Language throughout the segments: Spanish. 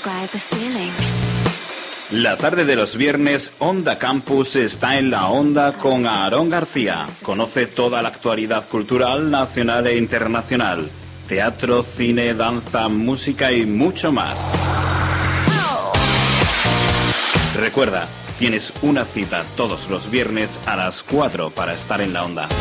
La tarde de los viernes, Onda Campus está en la onda con Aarón García. Conoce toda la actualidad cultural nacional e internacional. Teatro, cine, danza, música y mucho más. Recuerda, tienes una cita todos los viernes a las 4 para estar en la onda.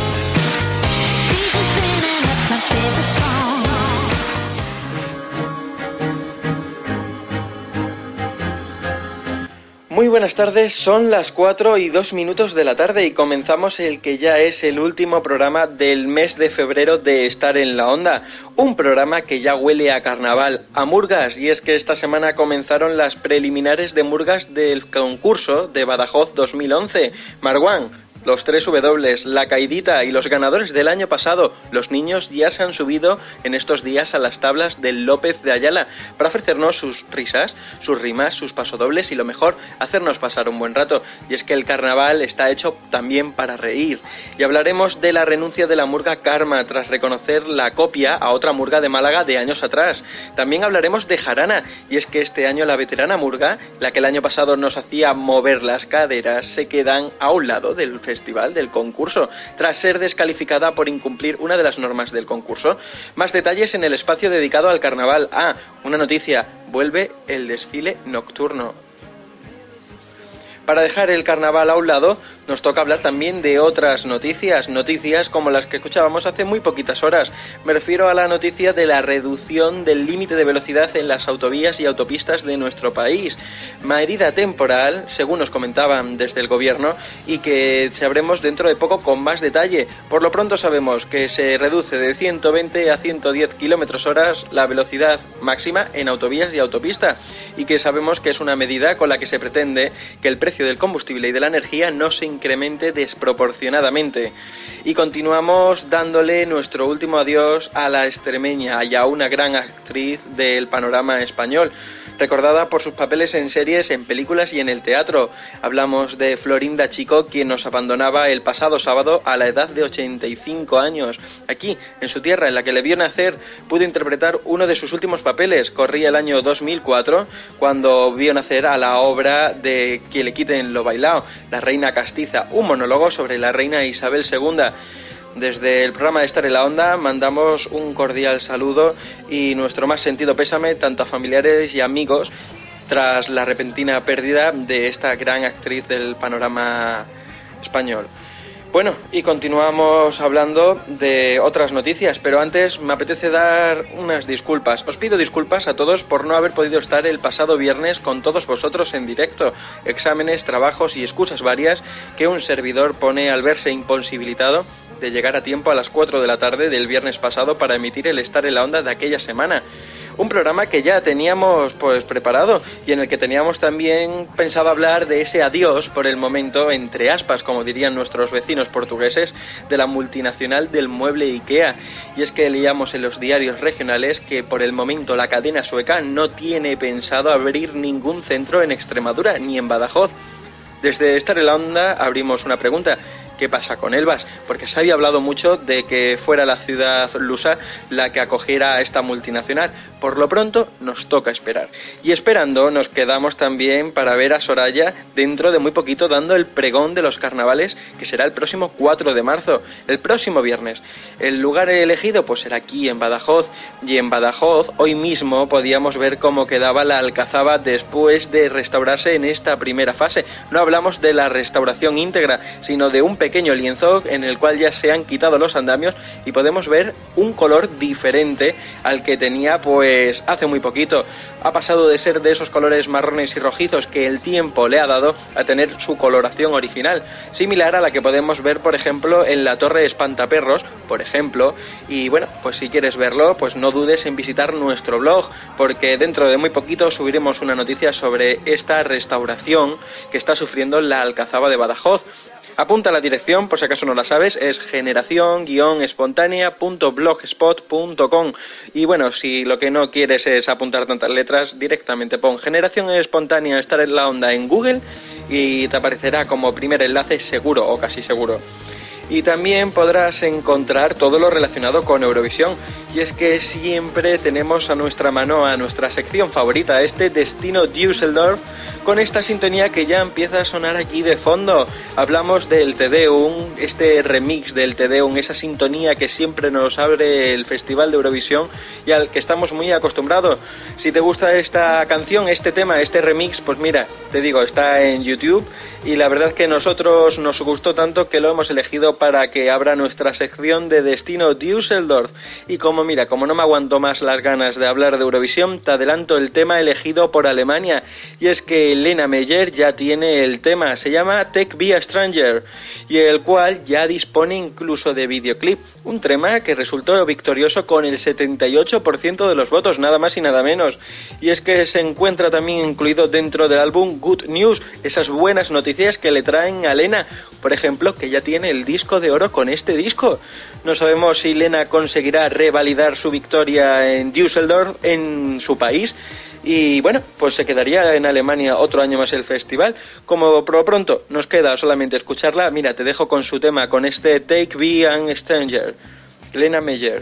Muy buenas tardes, son las 4:02 de la tarde y comenzamos el que ya es el último programa del mes de febrero de Estar en la Onda. Un programa que ya huele a carnaval, a murgas, y es que esta semana comenzaron las preliminares de murgas del concurso de Badajoz 2011. Marwan, los 3 W, la caidita y los ganadores del año pasado, los niños ya se han subido en estos días a las tablas del López de Ayala para ofrecernos sus risas, sus rimas, sus pasodobles y lo mejor, hacernos pasar un buen rato. Y es que el carnaval está hecho también para reír. Y hablaremos de la renuncia de la murga Karma tras reconocer la copia a otra murga de Málaga de años atrás. También hablaremos de jarana, y es que este año la veterana murga, la que el año pasado nos hacía mover las caderas, se quedan a un lado del festival, del concurso, tras ser descalificada por incumplir una de las normas del concurso. Más detalles en el espacio dedicado al carnaval. Una noticia, vuelve el desfile nocturno. Para dejar el carnaval a un lado, nos toca hablar también de otras noticias como las que escuchábamos hace muy poquitas horas. Me refiero a la noticia de la reducción del límite de velocidad en las autovías y autopistas de nuestro país. Medida temporal, según nos comentaban desde el gobierno, y que sabremos dentro de poco con más detalle. Por lo pronto sabemos que se reduce de 120 a 110 km/h la velocidad máxima en autovías y autopistas, y que sabemos que es una medida con la que se pretende que el precio del combustible y de la energía no se incremente desproporcionadamente. Y continuamos dándole nuestro último adiós a la extremeña y a una gran actriz del panorama español, recordada por sus papeles en series, en películas y en el teatro. Hablamos de Florinda Chico, quien nos abandonaba el pasado sábado a la edad de 85 años. Aquí, en su tierra, en la que le vio nacer, pudo interpretar uno de sus últimos papeles. Corría el año 2004, cuando vio nacer a la obra de Que le quiten lo bailao, La reina castiza, un monólogo sobre la reina Isabel II. Desde el programa de Estar en la Onda mandamos un cordial saludo y nuestro más sentido pésame tanto a familiares y amigos tras la repentina pérdida de esta gran actriz del panorama español. Bueno, y continuamos hablando de otras noticias, pero antes me apetece dar unas disculpas. Os pido disculpas a todos por no haber podido estar el pasado viernes con todos vosotros en directo. Exámenes, trabajos y excusas varias que un servidor pone al verse imposibilitado de llegar a tiempo a las 4 de la tarde del viernes pasado para emitir el Estar en la Onda de aquella semana. Un programa que ya teníamos preparado y en el que teníamos también pensado hablar de ese adiós por el momento, entre aspas, como dirían nuestros vecinos portugueses, de la multinacional del mueble IKEA. Y es que leíamos en los diarios regionales que por el momento la cadena sueca no tiene pensado abrir ningún centro en Extremadura ni en Badajoz. Desde Estar en la Onda abrimos una pregunta. ¿Qué pasa con Elvas? Porque se había hablado mucho de que fuera la ciudad lusa la que acogiera a esta multinacional. Por lo pronto nos toca esperar. Y esperando nos quedamos también para ver a Soraya dentro de muy poquito dando el pregón de los carnavales, que será el próximo 4 de marzo, el próximo viernes. El lugar elegido pues será aquí en Badajoz, y en Badajoz hoy mismo podíamos ver cómo quedaba la Alcazaba después de restaurarse en esta primera fase. No hablamos de la restauración íntegra, sino de un pequeño lienzo en el cual ya se han quitado los andamios y podemos ver un color diferente al que tenía hace muy poquito. Ha pasado de ser de esos colores marrones y rojizos que el tiempo le ha dado a tener su coloración original, similar a la que podemos ver, por ejemplo, en la Torre Espantaperros, por ejemplo. Y bueno, pues si quieres verlo, pues no dudes en visitar nuestro blog, porque dentro de muy poquito subiremos una noticia sobre esta restauración que está sufriendo la Alcazaba de Badajoz. Apunta la dirección, por si acaso no la sabes, es generación-espontánea.blogspot.com. Y bueno, si lo que no quieres es apuntar tantas letras, directamente pon Generación Espontánea Estar en la Onda en Google y te aparecerá como primer enlace seguro o casi seguro. Y también podrás encontrar todo lo relacionado con Eurovisión. Y es que siempre tenemos a nuestra mano a nuestra sección favorita, este Destino Düsseldorf, con esta sintonía que ya empieza a sonar aquí de fondo. Hablamos del Te Deum, este remix del Te Deum, esa sintonía que siempre nos abre el Festival de Eurovisión y al que estamos muy acostumbrados. Si te gusta esta canción, este tema, este remix, pues mira, te digo, está en YouTube y la verdad que nosotros nos gustó tanto que lo hemos elegido para que abra nuestra sección de Destino Düsseldorf. Y como no me aguanto más las ganas de hablar de Eurovisión, te adelanto el tema elegido por Alemania, y es que Lena Meyer ya tiene el tema, se llama Take Me a Stranger, y el cual ya dispone incluso de videoclip, un tema que resultó victorioso con el 78% de los votos, nada más y nada menos, y es que se encuentra también incluido dentro del álbum Good News, esas buenas noticias que le traen a Lena, por ejemplo, que ya tiene el disco de oro con este disco. No sabemos si Lena conseguirá revalidar su victoria en Düsseldorf, en su país, y bueno, pues se quedaría en Alemania otro año más el festival. Como por lo pronto nos queda solamente escucharla, mira, te dejo con su tema, con este Take Me a Stranger, Lena Meyer.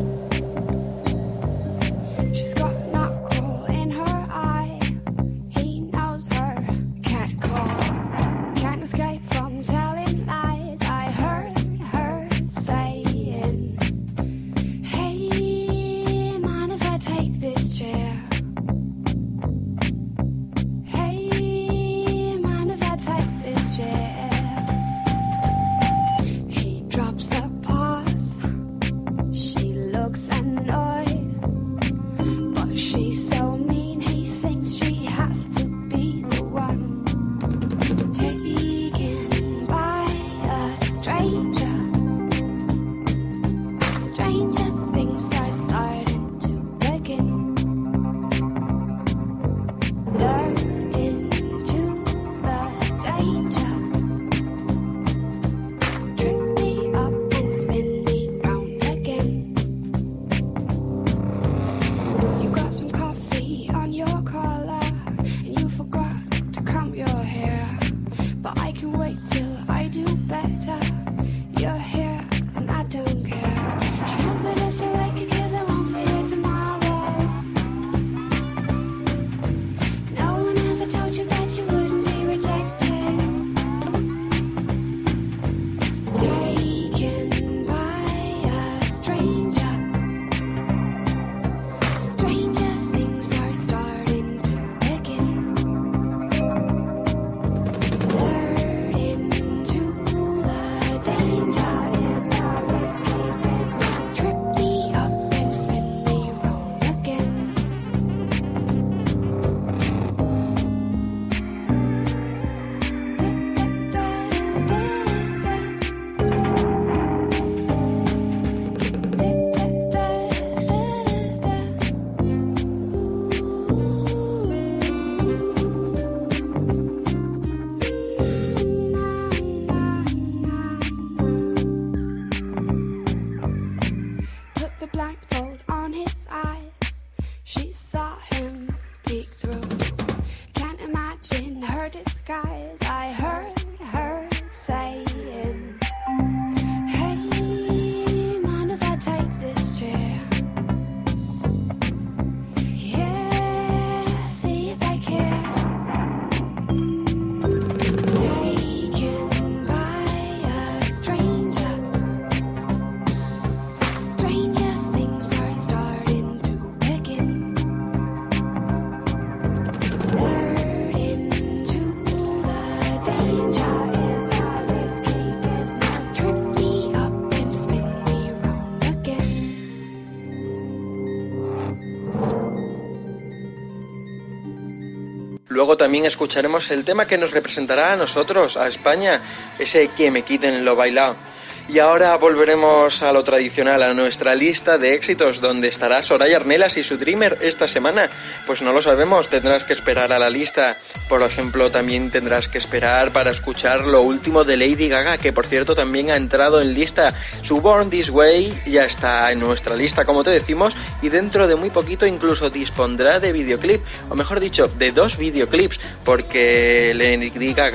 Luego también escucharemos el tema que nos representará a nosotros, a España, ese Que me quiten lo bailao. Y ahora volveremos a lo tradicional, a nuestra lista de éxitos, donde estará Soraya Arnelas y su Dreamer esta semana. Pues no lo sabemos, tendrás que esperar a la lista. Por ejemplo, también tendrás que esperar para escuchar lo último de Lady Gaga, que por cierto también ha entrado en lista. Su Born This Way ya está en nuestra lista, como te decimos, y dentro de muy poquito incluso dispondrá de videoclip, o mejor dicho, de 2 videoclips, porque Lady Gaga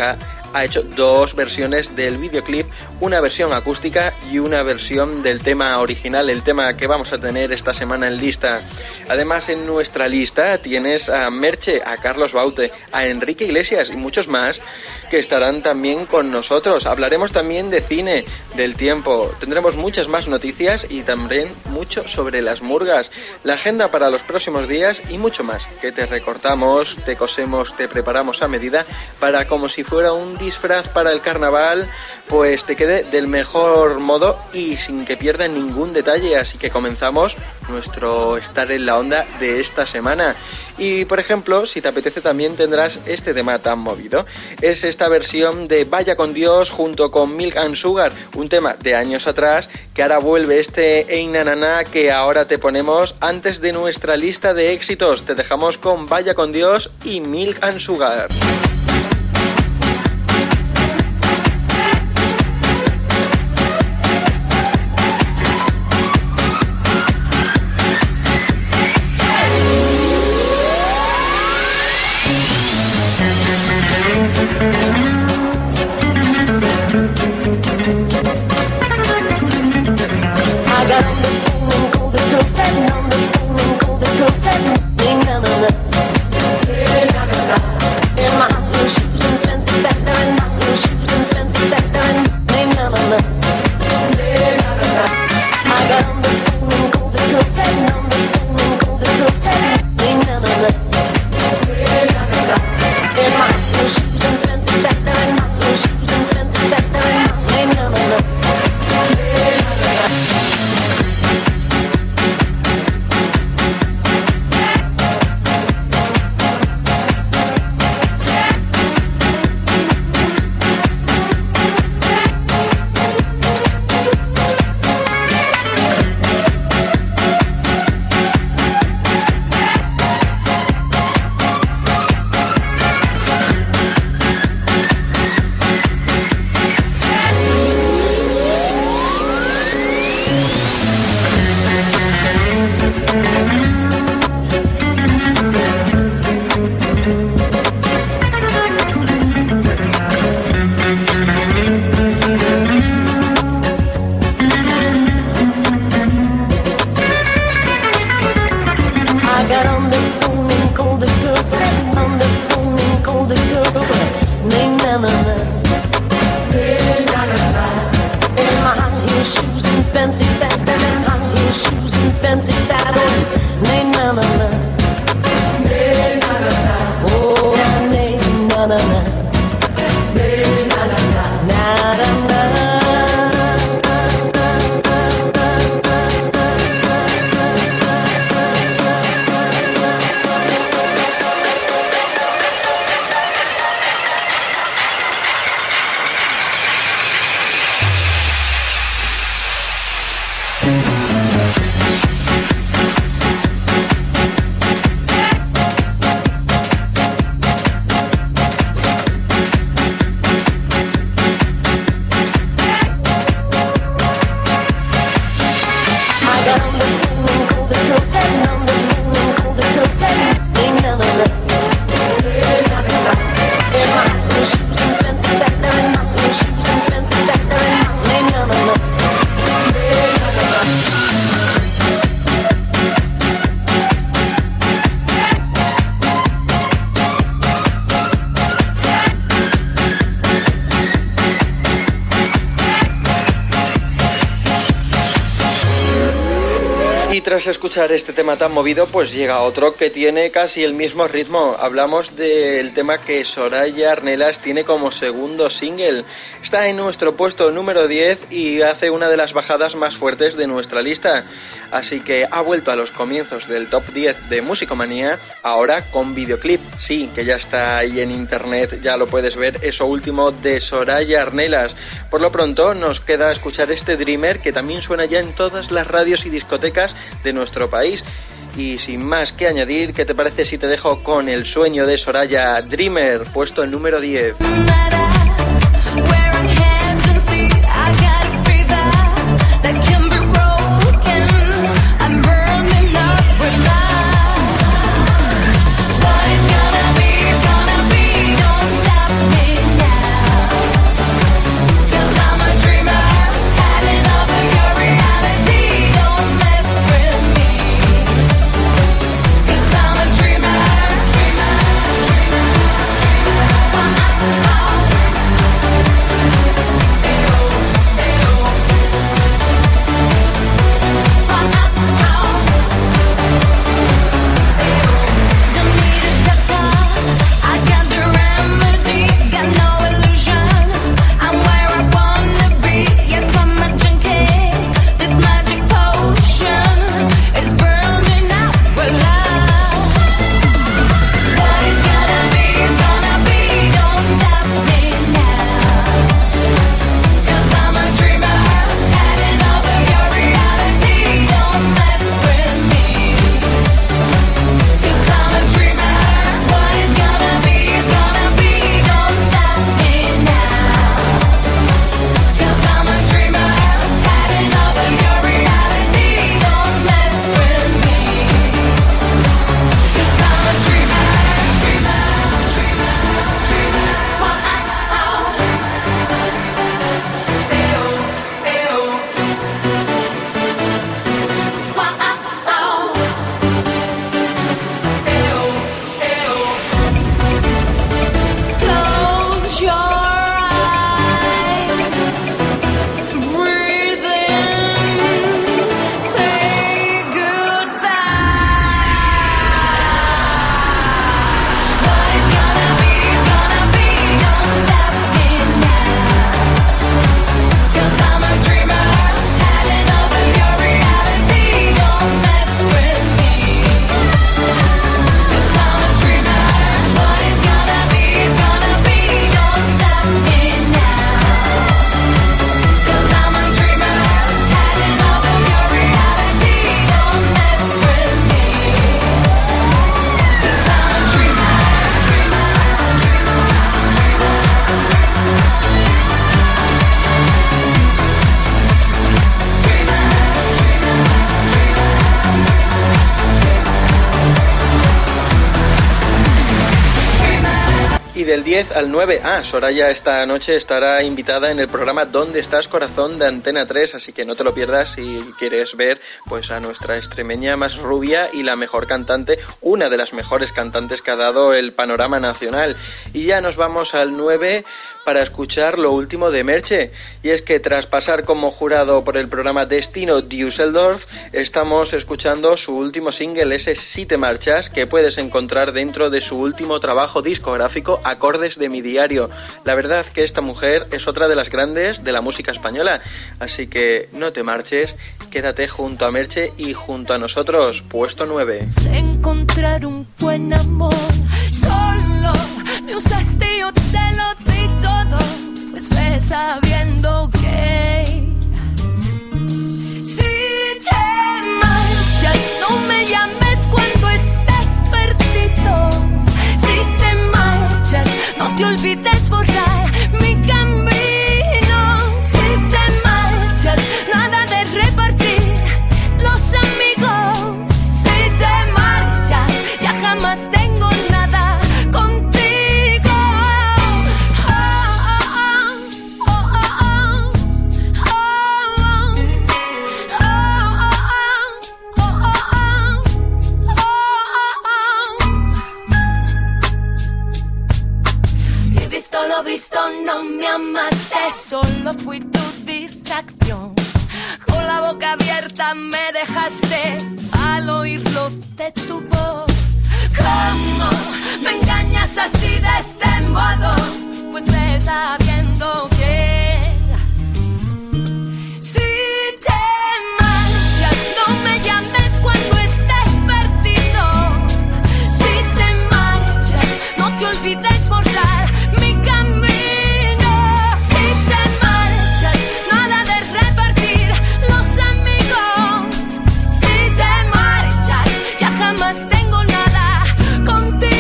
ha hecho dos versiones del videoclip, una versión acústica y una versión del tema original, el tema que vamos a tener esta semana en lista. Además, en nuestra lista tienes a Merche, a Carlos Baute, a Enrique Iglesias y muchos más que estarán también con nosotros. Hablaremos también de cine, del tiempo, tendremos muchas más noticias y también mucho sobre las murgas, la agenda para los próximos días y mucho más, que te recortamos, te cosemos, te preparamos a medida para, como si fuera un disfraz para el carnaval, pues te quede del mejor modo y sin que pierda ningún detalle. Así que comenzamos nuestro Estar en la Onda de esta semana. Y por ejemplo, si te apetece, también tendrás este tema tan movido. Es esta versión de Vaya con Dios junto con Milk and Sugar, un tema de años atrás que ahora vuelve, este Ey Na Na Na, que ahora te ponemos antes de nuestra lista de éxitos. Te dejamos con Vaya con Dios y Milk and Sugar. Tras escuchar este tema tan movido, pues llega otro que tiene casi el mismo ritmo. Hablamos del tema que Soraya Arnelas tiene como segundo single. Está en nuestro puesto número 10 y hace una de las bajadas más fuertes de nuestra lista. Así que ha vuelto a los comienzos del top 10 de Musicomanía, ahora con videoclip. Sí, que ya está ahí en internet, ya lo puedes ver, eso último de Soraya Arnelas. Por lo pronto nos queda escuchar este Dreamer, que también suena ya en todas las radios y discotecas de nuestro país. Y sin más que añadir, ¿qué te parece si te dejo con el sueño de Soraya, Dreamer, puesto en número 10? What is gonna be, don't stop me now. del 10 al 9. Soraya esta noche estará invitada en el programa ¿Dónde estás, corazón?, de Antena 3, así que no te lo pierdas si quieres ver pues a nuestra extremeña más rubia y la mejor cantante, una de las mejores cantantes que ha dado el panorama nacional. Y ya nos vamos al 9 para escuchar lo último de Merche, y es que tras pasar como jurado por el programa Destino Düsseldorf, estamos escuchando su último single, ese Si te marchas, que puedes encontrar dentro de su último trabajo discográfico, Acordes de mi diario. La verdad que esta mujer es otra de las grandes de la música española, así que no te marches, quédate junto a Merche y junto a nosotros, puesto 9. Encontrar un buen amor, solo me usaste y yo te lo di todo, pues ves sabiendo que si te marchas no me llames cuando estés perdido, si te marchas no te olvides borrar mi camino, si te marchas nada de repartir los amigos, si te marchas ya jamás tengo nada contigo. Visto, no me amaste, solo fui tu distracción. Con la boca abierta me dejaste al oírlo de tu voz. ¿Cómo me engañas así de este modo? Pues ves sabiendo que si te marchas no me llames cuando estés perdido. Si te marchas no te olvides borrar mi camino, si te marchas, nada de repartir los amigos, si te marchas, ya jamás tengo nada contigo.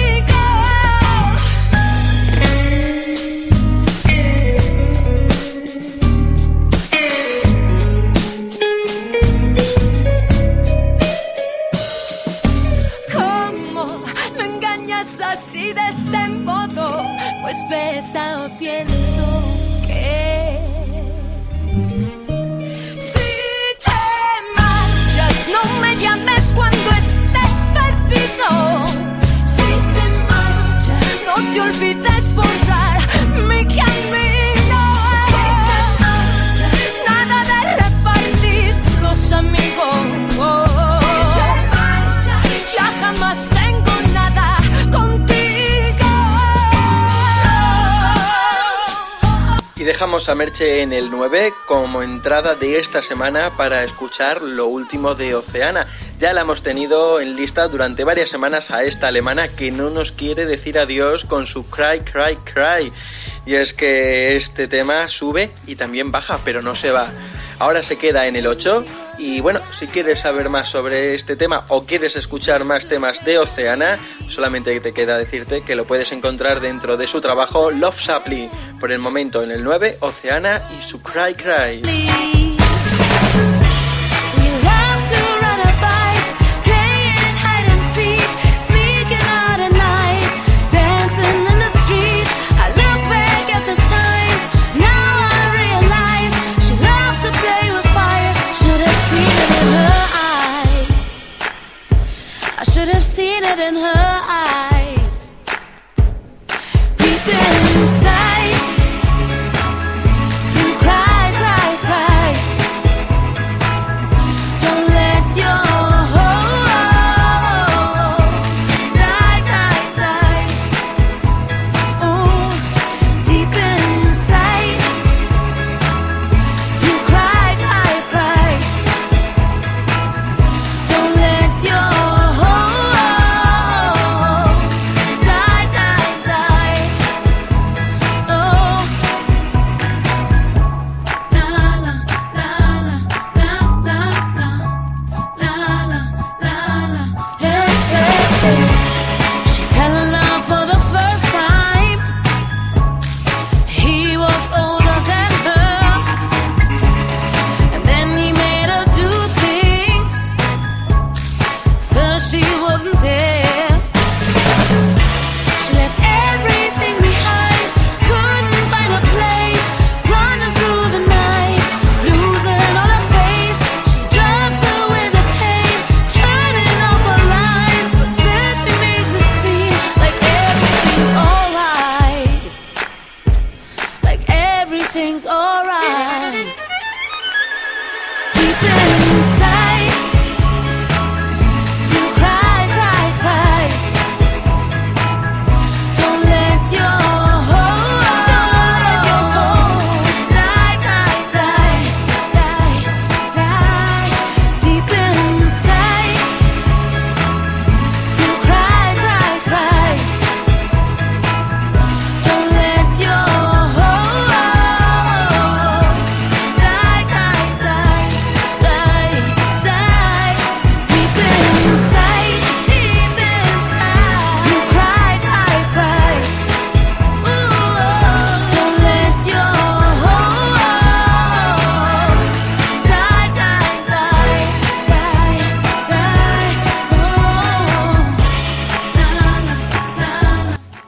¿Cómo me engañas así de este modo? Pues ves sabiendo que si te marchas no me llames cuando estés perdido, si te marchas no te olvides borrar mi camino, si te marchas nada de repartir los amigos, si te marchas ya jamás tengo nada contigo. Y dejamos a Merche en el 9 como entrada de esta semana para escuchar lo último de Oceana. Ya la hemos tenido en lista durante varias semanas a esta alemana que no nos quiere decir adiós con su Cry, Cry, Cry. Y es que este tema sube y también baja, pero no se va. Ahora se queda en el 8 y bueno, si quieres saber más sobre este tema o quieres escuchar más temas de Oceana, solamente te queda decirte que lo puedes encontrar dentro de su trabajo Love Supply. Por el momento en el 9, Oceana y su Cry Cry. Should have seen it in her eyes. Deep inside, you cry, cry, cry.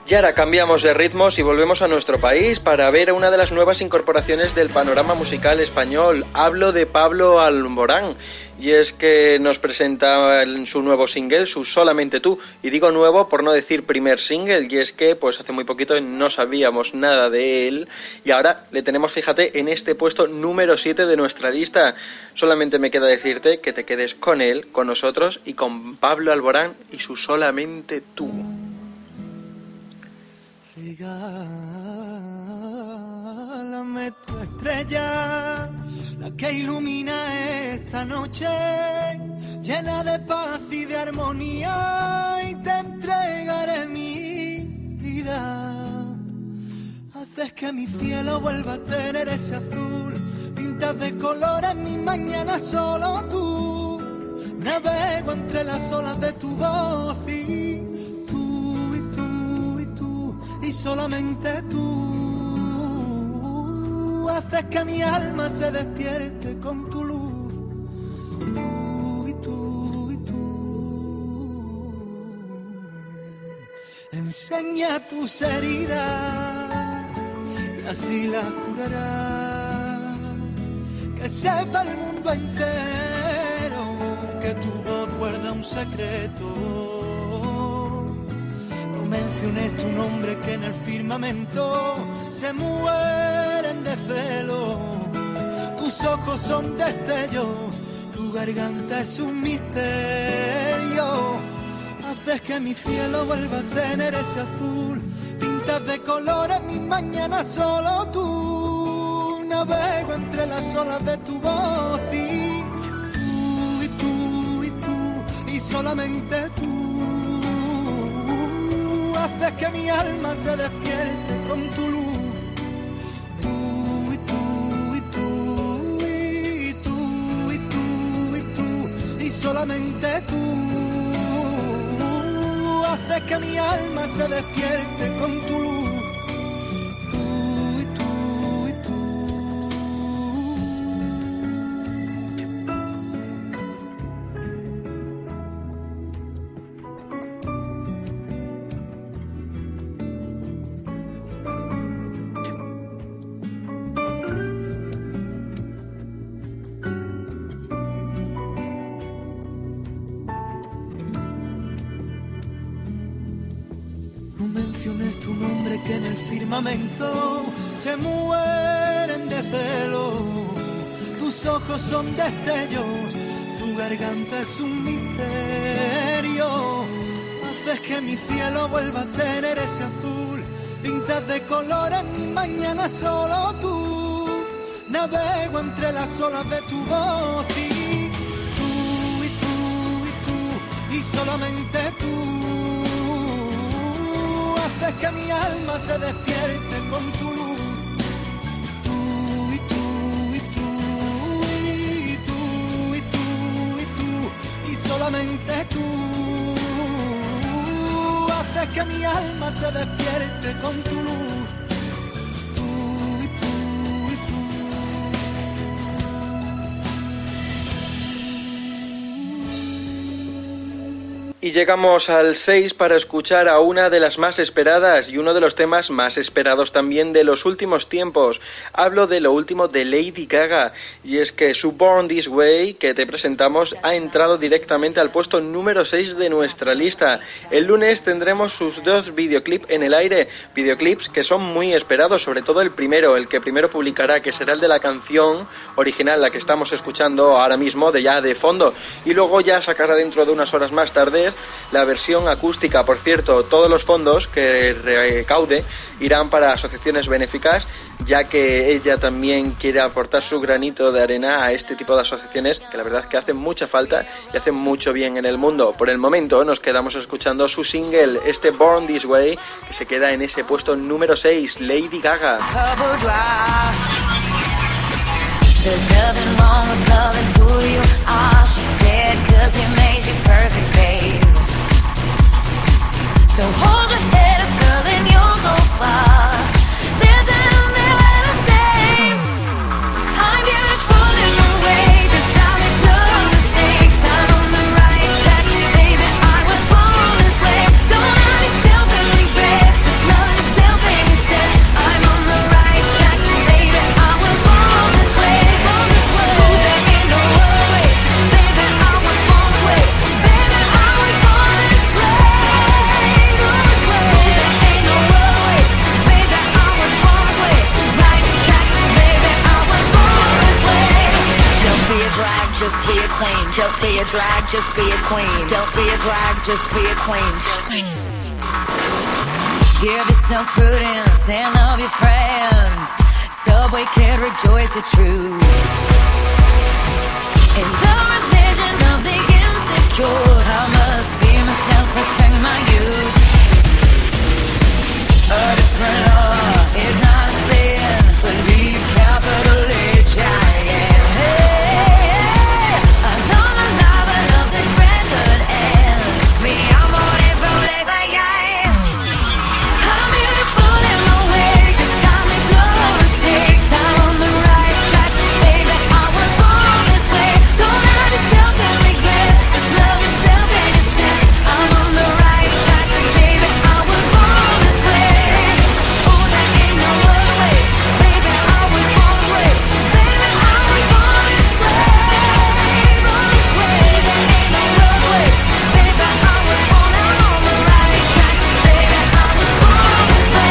Y ahora cambiamos de ritmos y volvemos a nuestro país para ver a una de las nuevas incorporaciones del panorama musical español. Hablo de Pablo Alborán. Y es que nos presenta su nuevo single, su Solamente Tú. Y digo nuevo por no decir primer single, y es que pues hace muy poquito no sabíamos nada de él. Y ahora le tenemos, fíjate, en este puesto número 7 de nuestra lista. Solamente me queda decirte que te quedes con él, con nosotros y con Pablo Alborán y su Solamente Tú. Regálame tu estrella, la que ilumina esta noche, llena de paz y de armonía, y te entregaré mi vida. Haces que mi cielo vuelva a tener ese azul, pintas de colores mi mañana solo tú. Navego entre las olas de tu voz y tú, y tú, y tú, y solamente tú. Haces que mi alma se despierte con tu luz. Tú y tú y tú. Enseña tus heridas y así las curarás. Que sepa el mundo entero que tu voz guarda un secreto. No menciones tu nombre que en el firmamento se mueren de celo. Tus ojos son destellos, tu garganta es un misterio. Haces que mi cielo vuelva a tener ese azul, pintas de colores mi mañana solo tú. Navego entre las olas de tu voz y tú, y tú, y tú, y solamente tú. Haces que mi alma se despierte con tu luz. Tú y tú y tú y tú y tú y tú y solamente tú. Haces que mi alma se despierte con tu luz. Tu nombre que en el firmamento se mueren de celo. Tus ojos son destellos, tu garganta es un misterio. Haces que mi cielo vuelva a tener ese azul, pintas de colores mi mañana solo tú. Navego entre las olas de tu voz y tú, y tú, y tú, y solamente tú. Haces que mi alma se despierte con tu luz. Tú y tú y tú y tú y tú y tú y solamente tú. Haces que mi alma se despierte con tu luz. Y llegamos al 6 para escuchar a una de las más esperadas y uno de los temas más esperados también de los últimos tiempos. Hablo de lo último de Lady Gaga, y es que su Born This Way, que te presentamos, ha entrado directamente al puesto número 6 de nuestra lista. El lunes tendremos sus 2 videoclips en el aire, videoclips que son muy esperados, sobre todo el primero, el que primero publicará, que será el de la canción original, la que estamos escuchando ahora mismo, de fondo, y luego ya sacará dentro de unas horas más tarde la versión acústica. Por cierto, todos los fondos que recaude irán para asociaciones benéficas, ya que ella también quiere aportar su granito de arena a este tipo de asociaciones que la verdad es que hacen mucha falta y hacen mucho bien en el mundo. Por el momento nos quedamos escuchando su single, este Born This Way, que se queda en ese puesto número 6, Lady Gaga. There's nothing wrong with loving who you are, she said, 'cause he made you perfect, babe. So hold your head up, girl, and you'll go far. There's only way to say I'm beautiful in a way, 'cause I make no mistakes. I'm on the right track, baby, I was born this way. Don't have me self-belief, just Don't be a drag, just be a queen. Don't be a drag, just be a queen. Give yourself prudence and love your friends. Subway kid, rejoice your truth. In the religion of the insecure, I must be myself, respect my youth. A different law is not a sin. Believe capital H-I-M. Hey, I know my love, I love this red hood and me, I'm on it, rolling like ice. I'm beautiful in my way, 'cause God makes no mistakes. I'm on the right track, baby, I was born this way. Don't hurt yourself and regret, just love yourself and yourself. I'm on the right track, baby, I was born this way. Oh, there ain't no other way, baby, I was born this way. Baby, I was born this way. Born this way, there ain't no other way. Baby, I was born, I'm on the right track. Baby, I was born this way.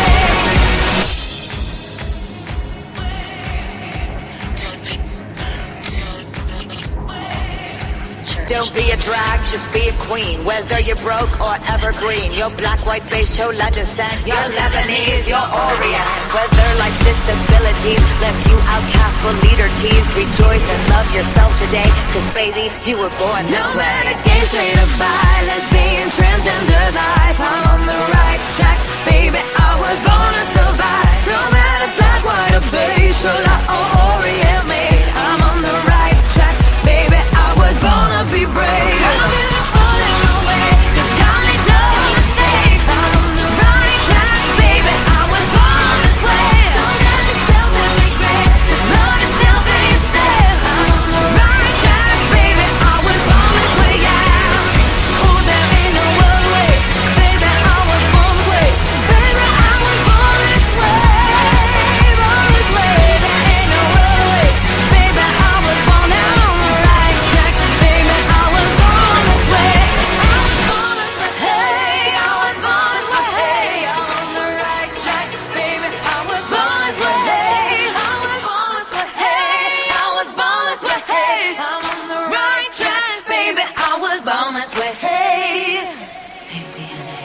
Don't be a drag, just be a queen. Whether you're broke or evergreen, you're black, white, beige, chola descent, you're Lebanese, you're Orient. Whether life's disabilities left you outcast but leader teased, rejoice and love yourself today, 'cause baby, you were born this way. No matter gay, straight or bi, lesbian, transgender life, I'm on the right track, baby, I was born to survive. No matter black, white or beige, chola or Orient made, I'm on the right track, baby, I was born to be brave. I'm beautiful in my way, 'cause God makes no mistakes. I'm on the right track, baby, I was born this way. Don't hurt yourself and regret, just love yourself and yourself. I'm on the right track, baby, I was born this way, yeah. Oh, there ain't no other way, baby, I was born this way. Baby, I was born this way. Born this way, there ain't no other way, baby, I was born now on the right track, baby, I was born this way. I was born this way, hey, I was born this way, hey, I'm on the right track, baby, I was born this way, hey, I was born this way, hey, I was born this way, hey, I'm on the right track, baby, I was born this way, hey. Same DNA,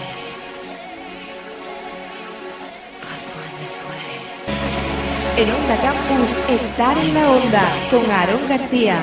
but born this way. En Onda Campus, Estar en la Onda, con Aarón García.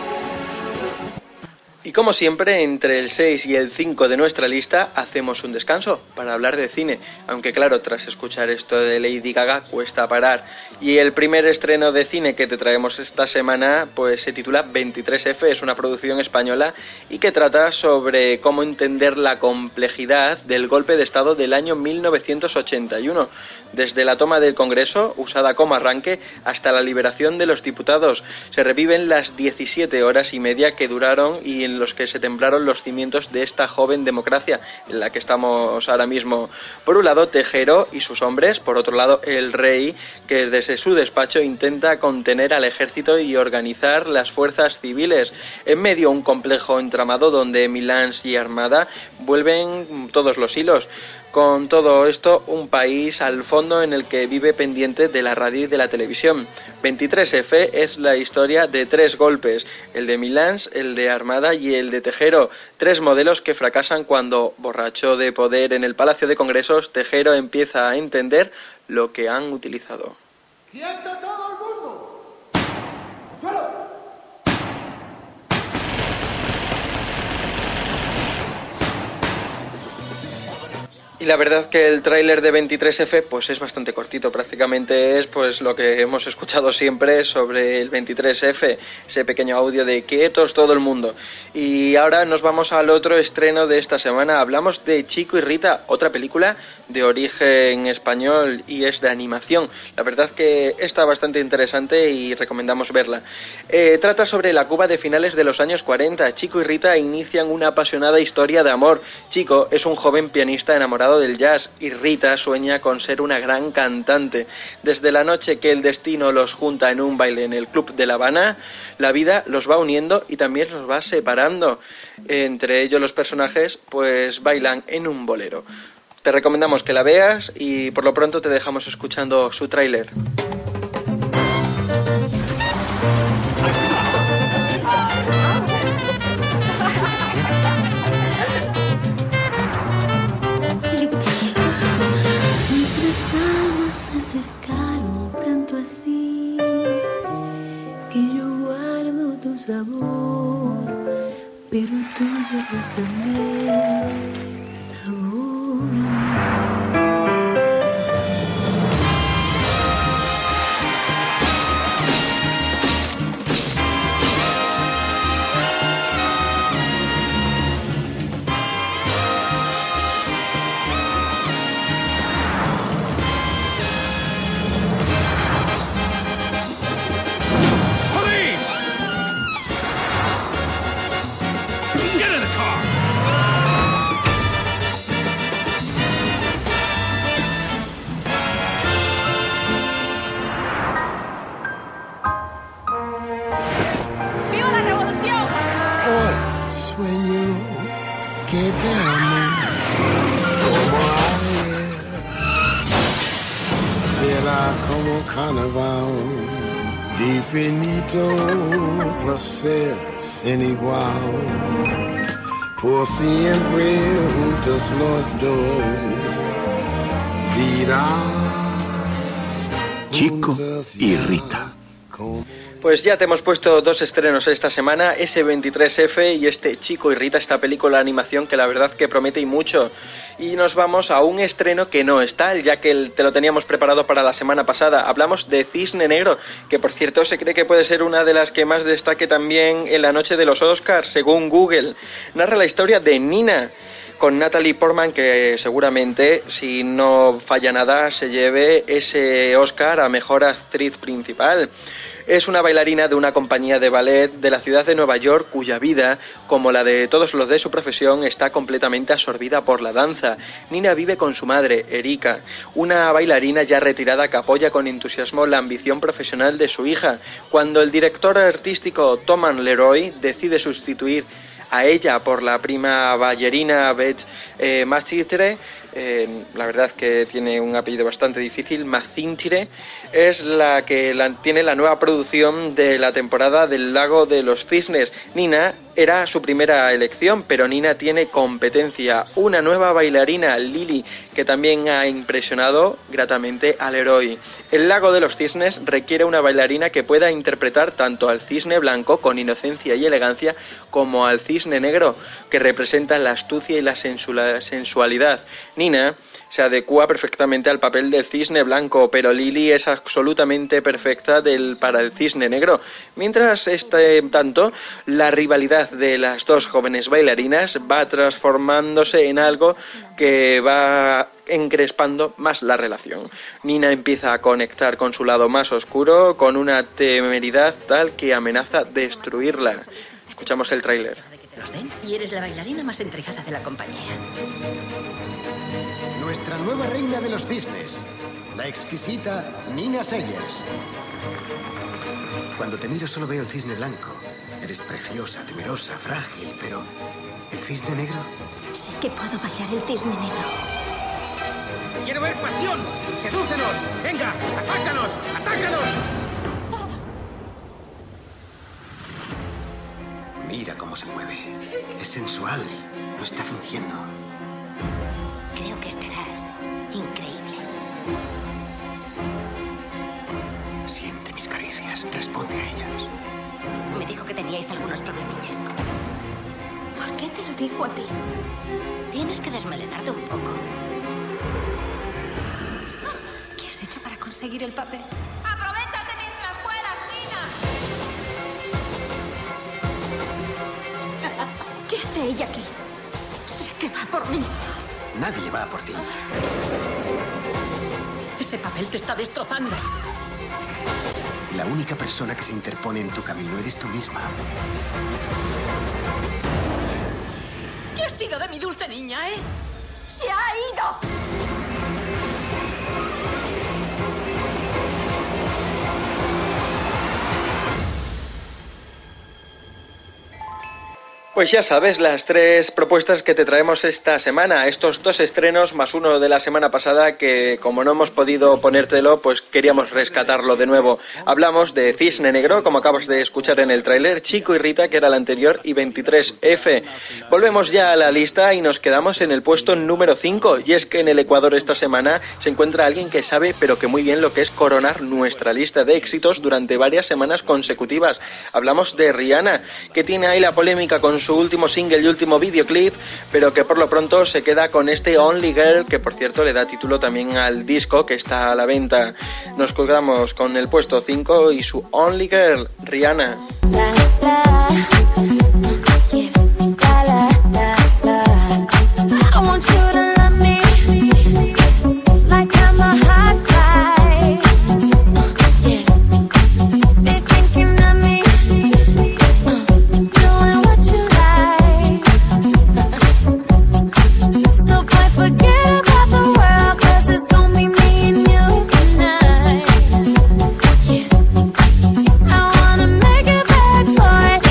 Y como siempre, entre el 6 y el 5 de nuestra lista hacemos un descanso para hablar de cine, aunque claro, tras escuchar esto de Lady Gaga cuesta parar. Y el primer estreno de cine que te traemos esta semana pues se titula 23F, es una producción española y que trata sobre cómo entender la complejidad del golpe de Estado del año 1981. Desde la toma del Congreso, usada como arranque, hasta la liberación de los diputados, se reviven las 17 horas y media que duraron y en los que se temblaron los cimientos de esta joven democracia en la que estamos ahora mismo. Por un lado, Tejero y sus hombres, por otro lado, el rey, que desde su despacho intenta contener al ejército y organizar las fuerzas civiles. En medio, un complejo entramado donde Milans y Armada vuelven todos los hilos. Con todo esto, un país al fondo en el que vive pendiente de la radio y de la televisión. 23F es la historia de 3 golpes, el de Milans, el de Armada y el de Tejero. 3 modelos que fracasan cuando, borracho de poder en el Palacio de Congresos, Tejero empieza a entender lo que han utilizado. ¡Quieto todo el mundo! ¡Al suelo! Y la verdad que el tráiler de 23F pues es bastante cortito, prácticamente es pues lo que hemos escuchado siempre sobre el 23F, ese pequeño audio de quietos todo el mundo. Y ahora nos vamos al otro estreno de esta semana, hablamos de Chico y Rita, otra película de origen español y es de animación. La verdad que está bastante interesante y recomendamos verla. Trata sobre la Cuba de finales de los años 40. Chico y Rita inician una apasionada historia de amor. Chico es un joven pianista enamorado del jazz y Rita sueña con ser una gran cantante. Desde la noche que el destino los junta en un baile en el Club de La Habana, la vida los va uniendo y también los va separando. Entre ellos los personajes pues bailan en un bolero. Te recomendamos que la veas y por lo pronto te dejamos escuchando su tráiler. como carnaval, infinito, placer sin igual. Por siempre juntos los dos, vida. Chico y Rita. Pues ya te hemos puesto dos estrenos esta semana, S23F y este Chico y Rita, esta película de animación que la verdad que promete y mucho. Y nos vamos a un estreno que no está, ya que te lo teníamos preparado para la semana pasada. Hablamos de Cisne Negro, que por cierto se cree que puede ser una de las que más destaque también en la noche de los Oscars, según Google. Narra la historia de Nina, con Natalie Portman, que seguramente, si no falla nada, se lleve ese Oscar a Mejor Actriz Principal. Es una bailarina de una compañía de ballet de la ciudad de Nueva York, cuya vida, como la de todos los de su profesión, está completamente absorbida por la danza. Nina vive con su madre, Erika, una bailarina ya retirada que apoya con entusiasmo la ambición profesional de su hija. Cuando el director artístico Thomas Leroy decide sustituir a ella por la prima ballerina Beth Macintyre, la verdad que tiene un apellido bastante difícil, Macintyre, es la que tiene la nueva producción de la temporada del Lago de los Cisnes. Nina era su primera elección, pero Nina tiene competencia, una nueva bailarina, Lily, que también ha impresionado gratamente al Leroy. El Lago de los Cisnes requiere una bailarina que pueda interpretar tanto al cisne blanco con inocencia y elegancia como al cisne negro, que representa la astucia y la sensualidad. Nina se adecua perfectamente al papel del cisne blanco, pero Lily es absolutamente perfecta para el cisne negro. Mientras tanto, la rivalidad de las dos jóvenes bailarinas va transformándose en algo que va encrespando más la relación. Nina empieza a conectar con su lado más oscuro, con una temeridad tal que amenaza destruirla. Escuchamos el tráiler. Y eres la bailarina más entregada de la compañía. Nuestra nueva reina de los cisnes, la exquisita Nina Sayers. Cuando te miro solo veo el cisne blanco. Eres preciosa, temerosa, frágil, pero ¿el cisne negro? Sé que puedo bailar el cisne negro. ¡Quiero ver pasión! ¡Sedúcenos! ¡Venga! ¡Atácanos! ¡Atácanos! Mira cómo se mueve. Es sensual. No está fingiendo. Creo que estarás increíble. Siente mis caricias. Responde a ellas. Me dijo que teníais algunos problemillas. ¿Por qué te lo dijo a ti? Tienes que desmelenarte un poco. ¿Qué has hecho para conseguir el papel? ¡Aprovechate mientras puedas, Nina! ¿Qué hace ella aquí? Sé que va por mí. Nadie va por ti. Ese papel te está destrozando. La única persona que se interpone en tu camino eres tú misma. ¿Qué ha sido de mi dulce niña, eh? ¡Se ha ido! Pues ya sabes, las tres propuestas que te traemos esta semana, estos dos estrenos más uno de la semana pasada que como no hemos podido ponértelo, pues queríamos rescatarlo de nuevo. Hablamos de Cisne Negro, como acabas de escuchar en el tráiler, Chico y Rita, que era el anterior, y 23F. Volvemos ya a la lista y nos quedamos en el puesto número 5, y es que en el Ecuador esta semana se encuentra alguien que sabe, pero que muy bien, lo que es coronar nuestra lista de éxitos durante varias semanas consecutivas. Hablamos de Rihanna, que tiene ahí la polémica con su último single y último videoclip, pero que por lo pronto se queda con este Only Girl, que por cierto le da título también al disco que está a la venta. Nos colgamos con el puesto 5 y su Only Girl, Rihanna. I wanna make it back for it.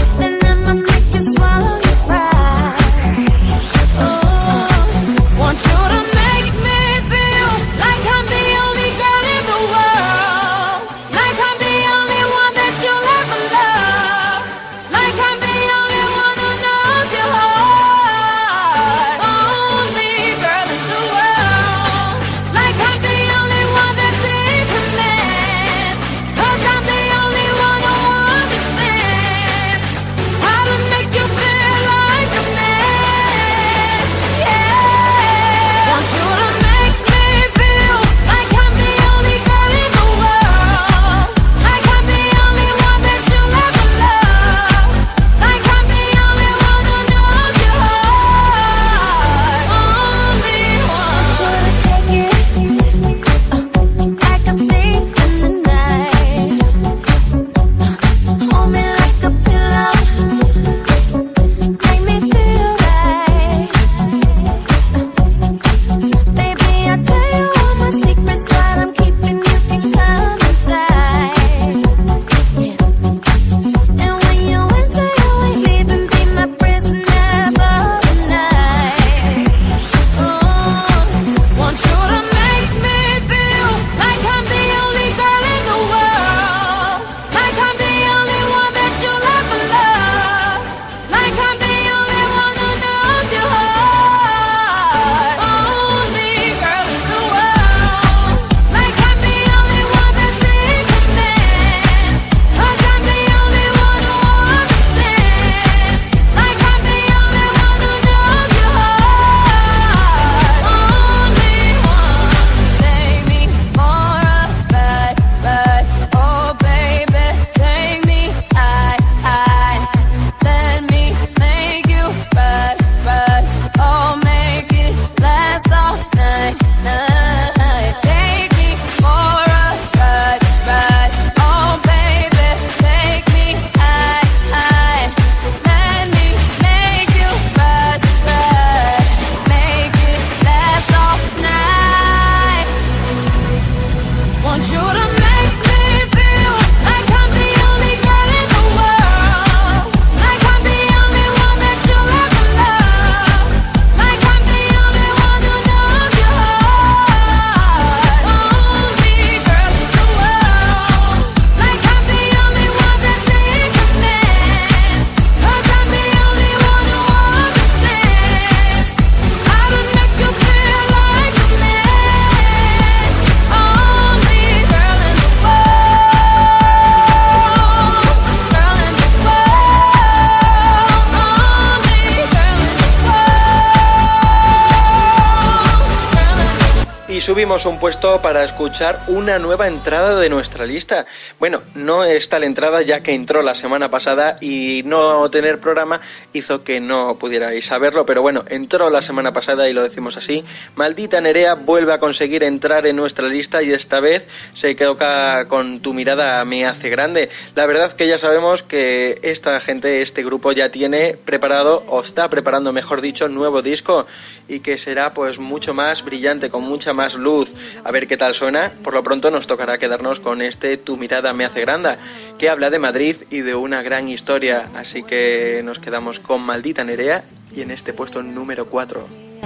Y subimos un puesto para escuchar una nueva entrada de nuestra lista. Bueno, no es tal entrada ya que entró la semana pasada y no tener programa hizo que no pudierais saberlo, pero bueno, entró la semana pasada y lo decimos así. Maldita Nerea vuelve a conseguir entrar en nuestra lista y esta vez se toca con Tu mirada me hace grande. La verdad que ya sabemos que esta gente, este grupo ya tiene preparado, o está preparando mejor dicho, nuevo disco y que será pues mucho más brillante, con mucha más luz. A ver qué tal suena. Por lo pronto nos tocará quedarnos con este Tu mirada me hace grande, que habla de Madrid y de una gran historia. Así que nos quedamos con Maldita Nerea y en este puesto número 4.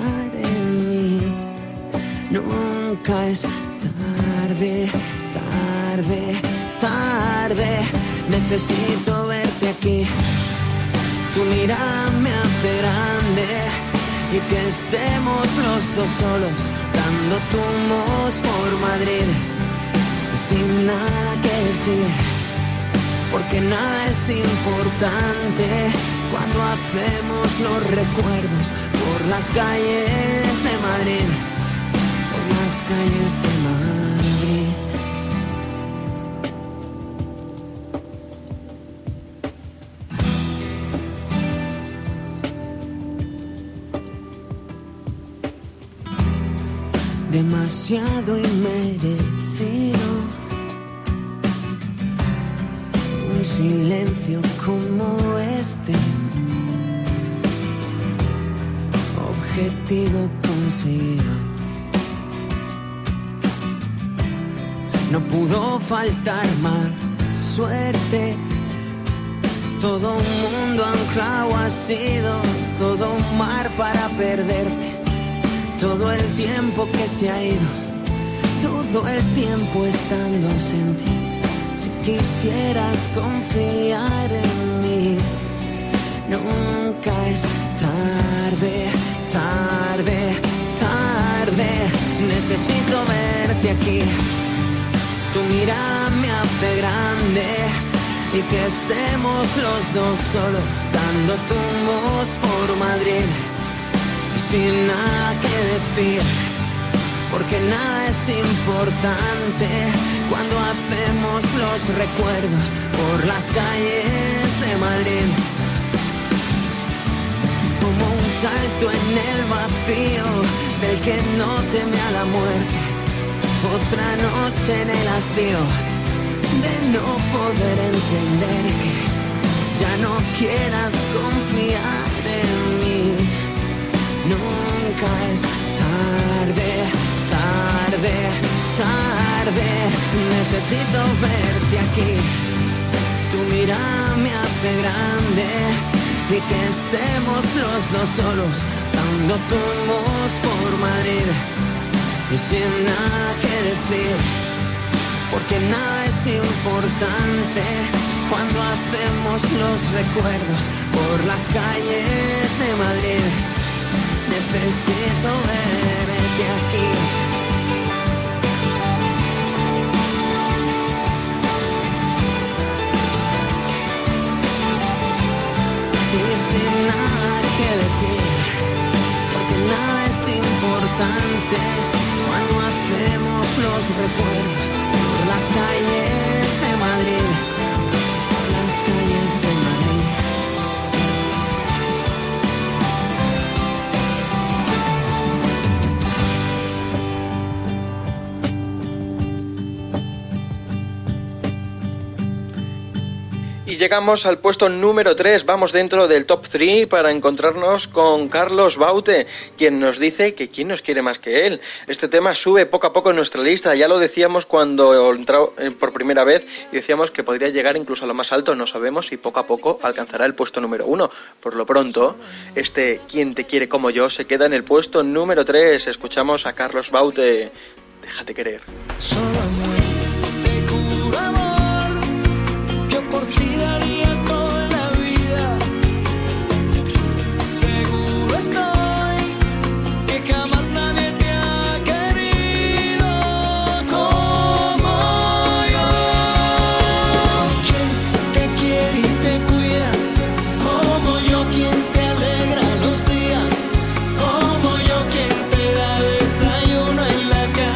Nunca es tarde, tarde, tarde. Necesito verte aquí. Tu mirada me hace grande. Y que estemos los dos solos, dando tumbos por Madrid, sin nada que decir, porque nada es importante cuando hacemos los recuerdos por las calles de Madrid, por las calles de Madrid. Demasiado inmerecido, un silencio como este, objetivo conseguido. No pudo faltar más suerte, todo un mundo anclado ha sido, todo un mar para perderte. Todo el tiempo que se ha ido, todo el tiempo estando ausente. Si quisieras confiar en mí, nunca es tarde, tarde, tarde. Necesito verte aquí. Tu mirada me hace grande y que estemos los dos solos dando tumbos por Madrid. Sin nada que decir, porque nada es importante cuando hacemos los recuerdos por las calles de Madrid. Como un salto en el vacío del que no teme a la muerte. Otra noche en el hastío de no poder entender que ya no quieras confiar en mí. Nunca es tarde, tarde, tarde. Necesito verte aquí. Tu mirada me hace grande y que estemos los dos solos dando tumbos por Madrid y sin nada que decir, porque nada es importante cuando hacemos los recuerdos por las calles de Madrid. Necesito verte aquí. Y sin nada que decir, porque nada es importante cuando hacemos los recuerdos por las calles de Madrid, por las calles de Madrid. Y llegamos al puesto número 3, vamos dentro del top 3 para encontrarnos con Carlos Baute, quien nos dice que quién nos quiere más que él. Este tema sube poco a poco en nuestra lista, ya lo decíamos cuando entró por primera vez y decíamos que podría llegar incluso a lo más alto, no sabemos si poco a poco alcanzará el puesto número 1. Por lo pronto, este Quién te quiere como yo se queda en el puesto número 3, escuchamos a Carlos Baute, Déjate querer. Solo amor, te juro amor, yo por ti daría toda la vida. Seguro estoy que jamás nadie te ha querido como yo. Quien te quiere y te cuida, como yo, quien te alegra los días, como yo, quien te da desayuno en la cama.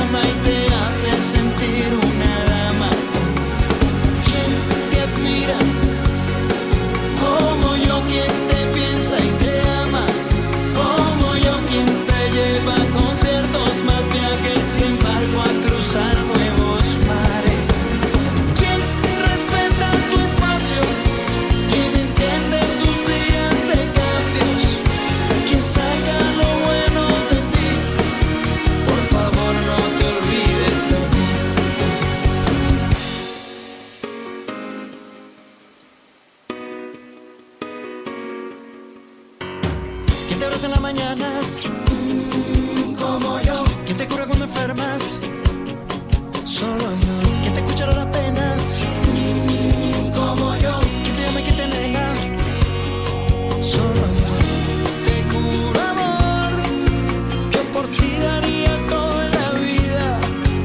despiertas en las mañanas, como yo. ¿Quién te cura cuando enfermas? Solo yo. ¿Quién te escuchará las penas? Como yo. ¿Quién te llama y quién te nega? Solo yo. Te juro, amor, yo por ti daría todo en la vida.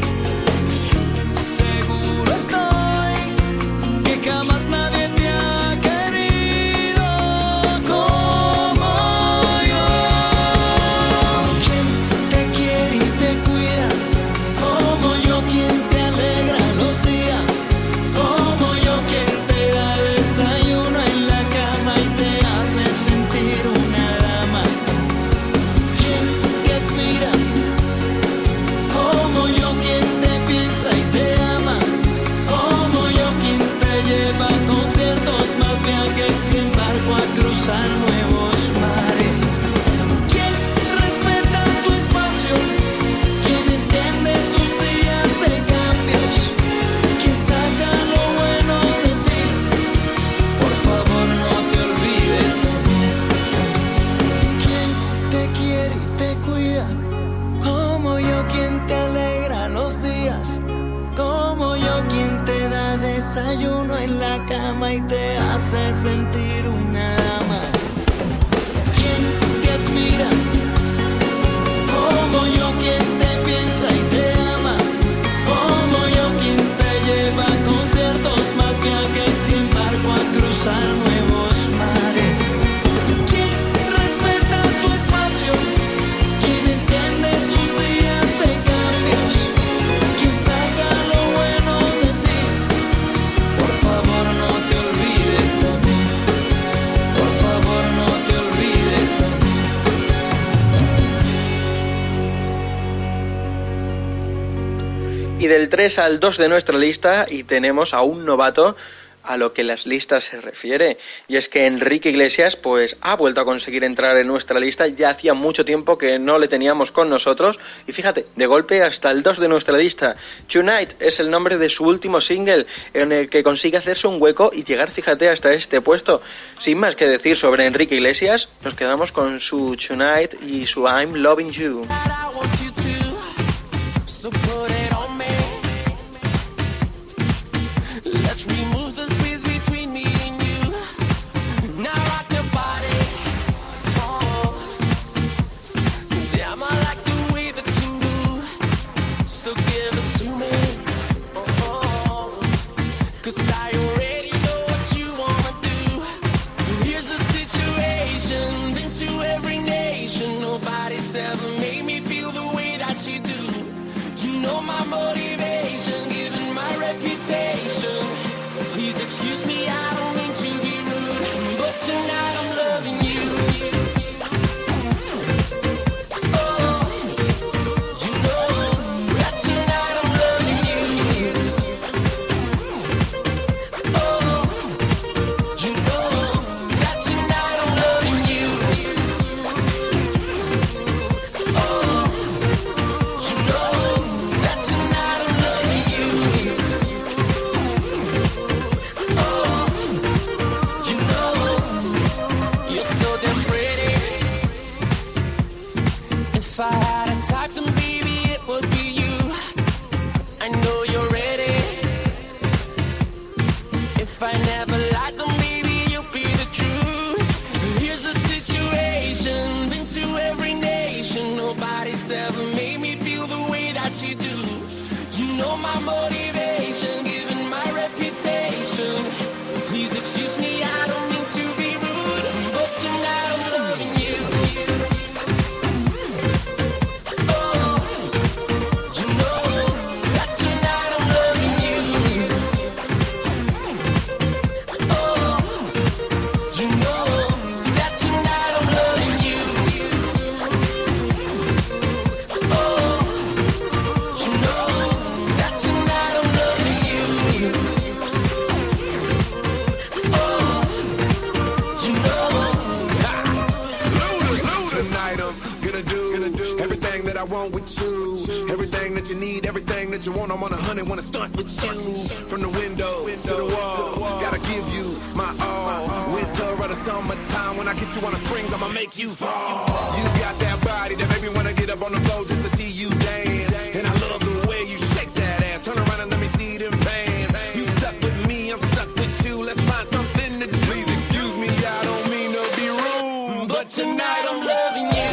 Seguro estoy que jamás nadie te ha querido como yo. ¿Quién te quiere y te cuida? Como yo. ¿Quién te alegra los días? Como yo. ¿Quién te da desayuno en la cama y te hace sentir una dama? ¿Quién te admira? Como yo. ¿Quién te piensa y te ama? Como yo. ¿Quién te lleva a conciertos, más viajes y embarco a cruzar nuevos mares? ¿Quién respeta tu espacio? ¿Quién entiende tus días de cambios? ¿Quién saca lo bueno de ti? Por favor, no te olvides de mí. ¿Quién te quiere y te cuida? Como yo. ¿Quién te alegra los días? Como yo. ¿Quién te da desayuno en la cama y te hace sentir una dama? ¿Quién te admira? Como yo. ¿Quién te piensa y te ama? Como yo. ¿Quién te lleva a conciertos, más viajes y embarco a cruzar nuevos mares? ¿Quién respeta tu espacio? ¿Quién entiende tus días de cambios? ¿Quién saca lo bueno de ti? Por favor, no te olvides de mí. Por favor, no te olvides de mí. Y del 3 al 2 de nuestra lista, y tenemos a un novato a lo que las listas se refiere, y es que Enrique Iglesias pues ha vuelto a conseguir entrar en nuestra lista. Ya hacía mucho tiempo que no le teníamos con nosotros, y fíjate, de golpe hasta el 2 de nuestra lista. Tonight es el nombre de su último single, en el que consigue hacerse un hueco y llegar, fíjate, hasta este puesto. Sin más que decir sobre Enrique Iglesias, nos quedamos con su Tonight y su I'm Loving You. So put it on me. Let's remove the space between me and you. Now rock your body. Oh, damn, I like the way that you move. So give it to me. Oh, 'cause I already know what you wanna do. Here's the situation, been to every nation. Nobody's ever made me feel the way that you do. You know my motivation, given my reputation. Please excuse me, I don't mean to be rude, but tonight I'm loving you. Oh, you know that tonight I'm loving you. Oh, you know that tonight I'm loving you. Oh, you know that tonight I'm loving you. Oh, you know you're so damn pretty. If I had a type, then baby it would be you. I know you're ready. If I never lied, then baby you'll be the truth. Here's the situation, been to every nation. Nobody's ever made me feel the way that you do. You know my motivation, given my reputation. Please excuse me, I don't mean to be rude, but tonight I'm loving you. Oh, you know that tonight I'm loving you. Oh, you know that tonight I'm loving you. Oh, you know that tonight I'm anything that you want, I'm on 100, wanna stunt with you. From the window to the wall, gotta give you my all. Winter or the summertime, when I get you on the springs, I'ma make you fall. You got that body that make me wanna get up on the floor just to see you dance. And I love the way you shake that ass. Turn around and let me see them pants. You stuck with me, I'm stuck with you. Let's find something to do. Please excuse me, I don't mean to be rude, but tonight I'm loving you.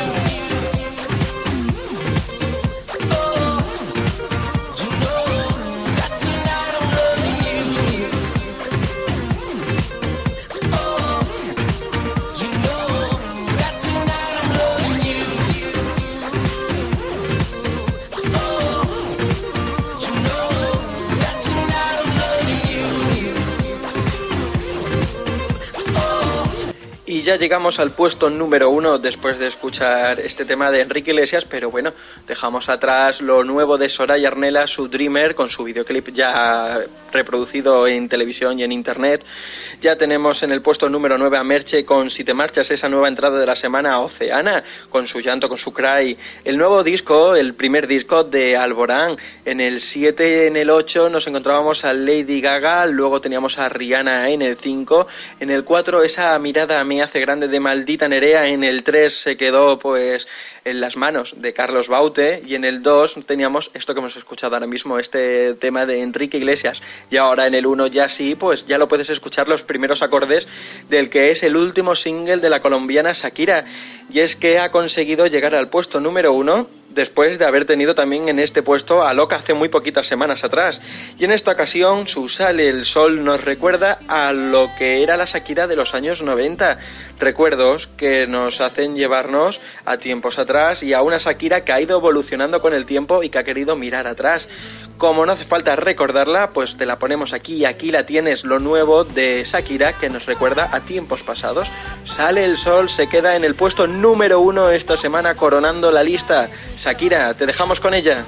Y ya llegamos al puesto número 1 después de escuchar este tema de Enrique Iglesias, pero bueno, dejamos atrás lo nuevo de Soraya Arnela, su Dreamer, con su videoclip ya reproducido en televisión y en internet. Ya tenemos en el puesto número 9 a Merche con Si te marchas, esa nueva entrada de la semana, a Oceana, con su llanto, con su cry. El nuevo disco, el primer disco de Alborán. En el 7, en el 8 nos encontrábamos a Lady Gaga, luego teníamos a Rihanna en el 5, en el 4 esa mirada me hace grande de Maldita Nerea, en el 3 se quedó pues en las manos de Carlos Baute, y en el 2 teníamos esto que hemos escuchado ahora mismo, este tema de Enrique Iglesias, y ahora en el 1 ya sí, pues ya lo puedes escuchar los primeros acordes del que es el último single de la colombiana Shakira, y es que ha conseguido llegar al puesto número 1 después de haber tenido también en este puesto a Loca hace muy poquitas semanas atrás, y en esta ocasión su Sale el Sol nos recuerda a lo que era la Shakira de los años 90, recuerdos que nos hacen llevarnos a tiempos atrás y a una Shakira que ha ido evolucionando con el tiempo y que ha querido mirar atrás. Como no hace falta recordarla, pues te la ponemos aquí, y aquí la tienes, lo nuevo de Shakira que nos recuerda a tiempos pasados. Sale el Sol se queda en el puesto número 1 esta semana, coronando la lista. Shakira, te dejamos con ella.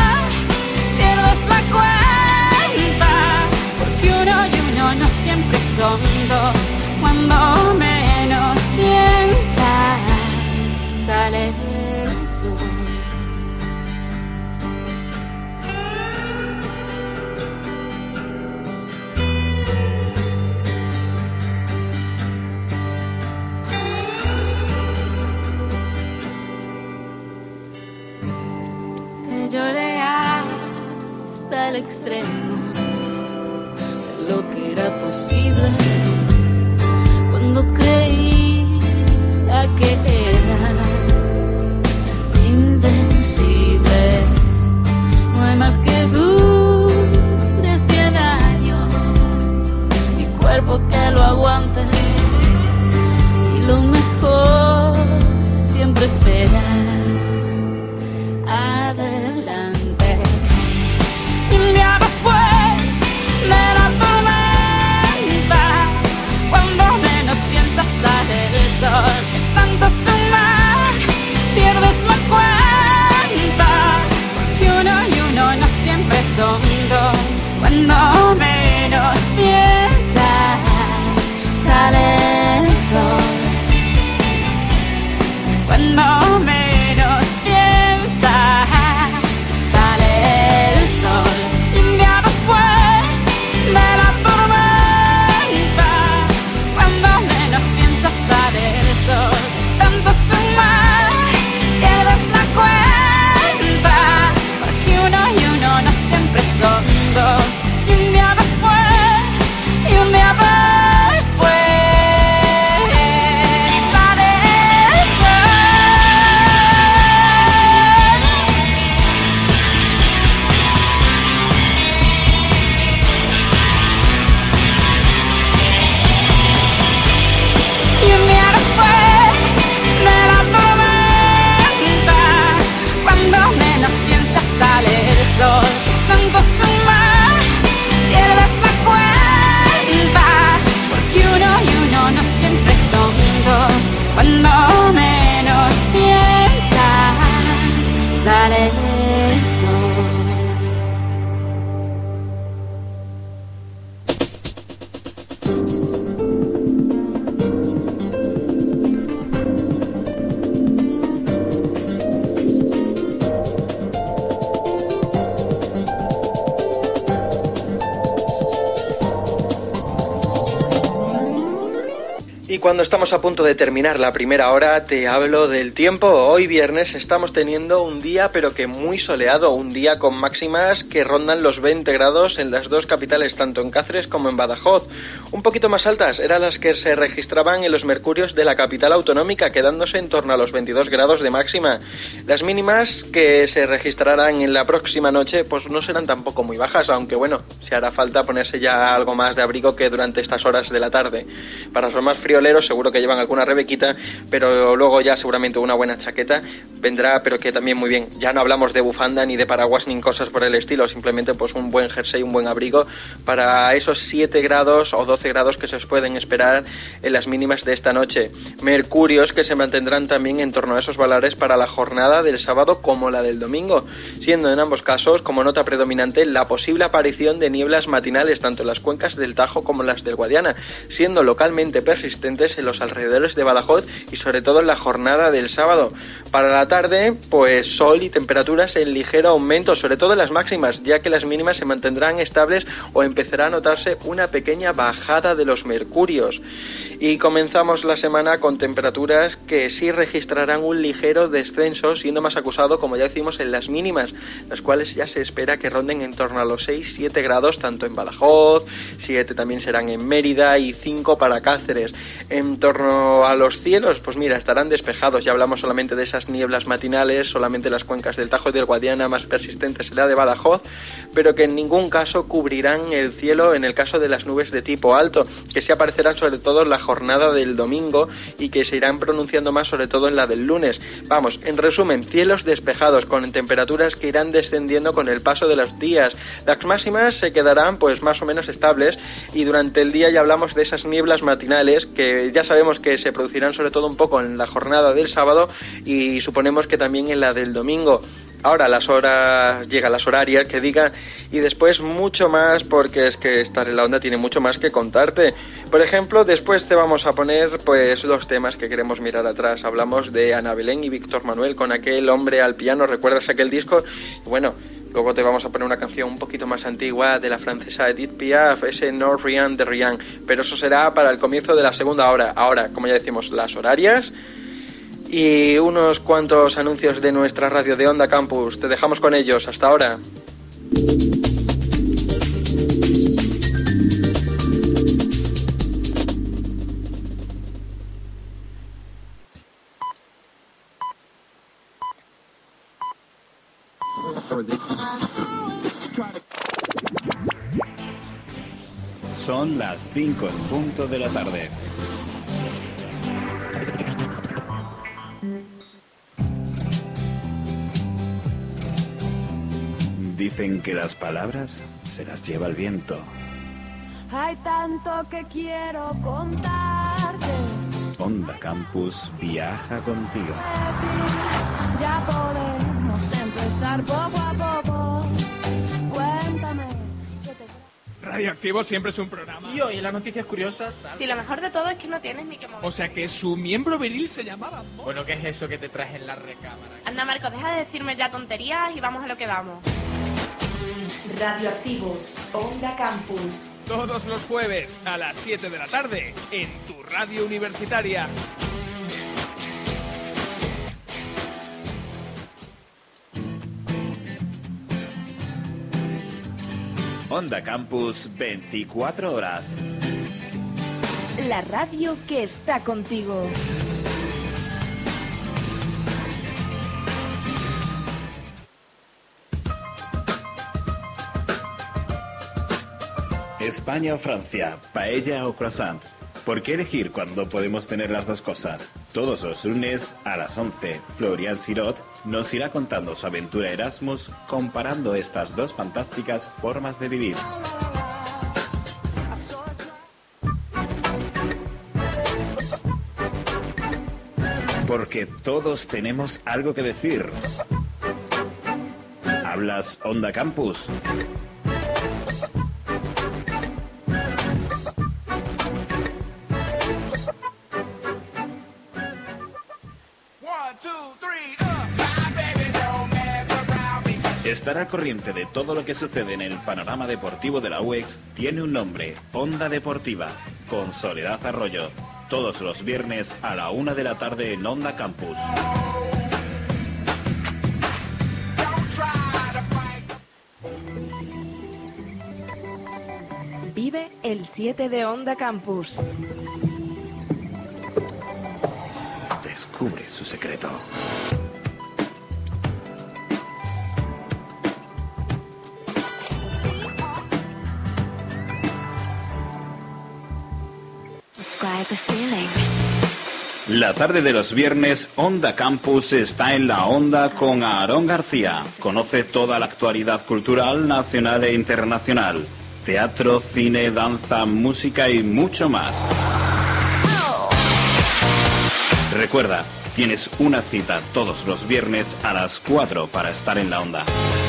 Pierdes la cuenta, porque uno y uno no siempre son dos. Cuando menos piensas, sale el sol. Lloré hasta el extremo de lo que era posible, cuando creía que era invencible. No hay mal que dure 100 años, mi cuerpo que lo aguante, y lo mejor siempre espera. Adelante. Y un día después de la tormenta, cuando menos piensas sale el sol. Tanto sumar, pierdes la cuenta, cuando estamos a punto de terminar la primera hora, te hablo del tiempo. Hoy viernes estamos teniendo un día, pero que muy soleado, un día con máximas que rondan los 20 grados en las dos capitales, tanto en Cáceres como en Badajoz. Un poquito más altas eran las que se registraban en los mercurios de la capital autonómica, quedándose en torno a los 22 grados de máxima. Las mínimas que se registrarán en la próxima noche pues no serán tampoco muy bajas, aunque bueno, si hará falta ponerse ya algo más de abrigo que durante estas horas de la tarde. Para los más frioleros seguro que llevan alguna rebequita, pero luego ya seguramente una buena chaqueta vendrá, pero que también muy bien. Ya no hablamos de bufanda ni de paraguas ni cosas por el estilo, simplemente pues un buen jersey, un buen abrigo para esos 7 grados o 12 grados que se pueden esperar en las mínimas de esta noche. Mercurios que se mantendrán también en torno a esos valores para la jornada del sábado como la del domingo, siendo en ambos casos como nota predominante la posible aparición de nieblas matinales tanto en las cuencas del Tajo como en las del Guadiana, siendo localmente persistentes en los alrededores de Badajoz y sobre todo en la jornada del sábado. Para la tarde, pues sol y temperaturas en ligero aumento, sobre todo en las máximas, ya que las mínimas se mantendrán estables o empezará a notarse una pequeña bajada de los mercurios. Y comenzamos la semana con temperaturas que sí registrarán un ligero descenso, siendo más acusado, como ya decimos, en las mínimas, las cuales ya se espera que ronden en torno a los 6-7 grados, tanto en Badajoz, 7 también serán en Mérida y 5 para Cáceres. En torno a los cielos, pues mira, estarán despejados, ya hablamos solamente de esas nieblas matinales, solamente las cuencas del Tajo y del Guadiana más persistentes será de Badajoz, pero que en ningún caso cubrirán el cielo en el caso de las nubes de tipo alto, que sí aparecerán sobre todo en la jornada del domingo y que se irán pronunciando más sobre todo en la del lunes. Vamos, en resumen, cielos despejados con temperaturas que irán descendiendo con el paso de los días. Las máximas se quedarán pues más o menos estables y durante el día ya hablamos de esas nieblas matinales que ya sabemos que se producirán sobre todo un poco en la jornada del sábado y suponemos que también en la del domingo. Ahora las horas, llegan las horarias que diga y después mucho más porque es que estar en la onda tiene mucho más que contarte. Por ejemplo, después te vamos a poner pues los temas que queremos mirar atrás. Hablamos de Ana Belén y Víctor Manuel con aquel hombre al piano, ¿recuerdas aquel disco? Y bueno, luego te vamos a poner una canción un poquito más antigua de la francesa Edith Piaf, ese No Rien de Rien, pero eso será para el comienzo de la segunda hora. Ahora, como ya decimos, las horarias y unos cuantos anuncios de nuestra radio de Onda Campus. Te dejamos con ellos. Hasta ahora. Son las 5 en punto de la tarde. Dicen que las palabras se las lleva el viento. Hay tanto que quiero contarte. Onda Campus viaja contigo. Ya podemos empezar poco a poco. Cuéntame. Radioactivo siempre es un programa. Y hoy en las noticias curiosas, ¿sabes? Sí, lo mejor de todo es que no tienes ni que mover. O sea que su miembro viril se llamaba amor. Bueno, ¿qué es eso que te traes en la recámara? Anda, Marco, deja de decirme ya tonterías y vamos a lo que vamos. Radioactivos, Onda Campus. Todos los jueves a las 7 de la tarde en tu radio universitaria. Onda Campus 24 horas. La radio que está contigo. España o Francia, paella o croissant. ¿Por qué elegir cuando podemos tener las dos cosas? Todos los lunes a las 11, Florian Sirot nos irá contando su aventura Erasmus comparando estas dos fantásticas formas de vivir. Porque todos tenemos algo que decir. ¿Hablas Onda Campus? Estar al corriente de todo lo que sucede en el panorama deportivo de la UEX tiene un nombre, Onda Deportiva, con Soledad Arroyo. todos los viernes a la 1 de la tarde en Onda Campus. Vive el 7 de Onda Campus. Descubre su secreto. La tarde de los viernes, Onda Campus está en la onda con Aarón García. Conoce toda la actualidad cultural nacional e internacional. Teatro, cine, danza, música y mucho más. Recuerda, tienes una cita todos los viernes a las 4 para estar en la onda.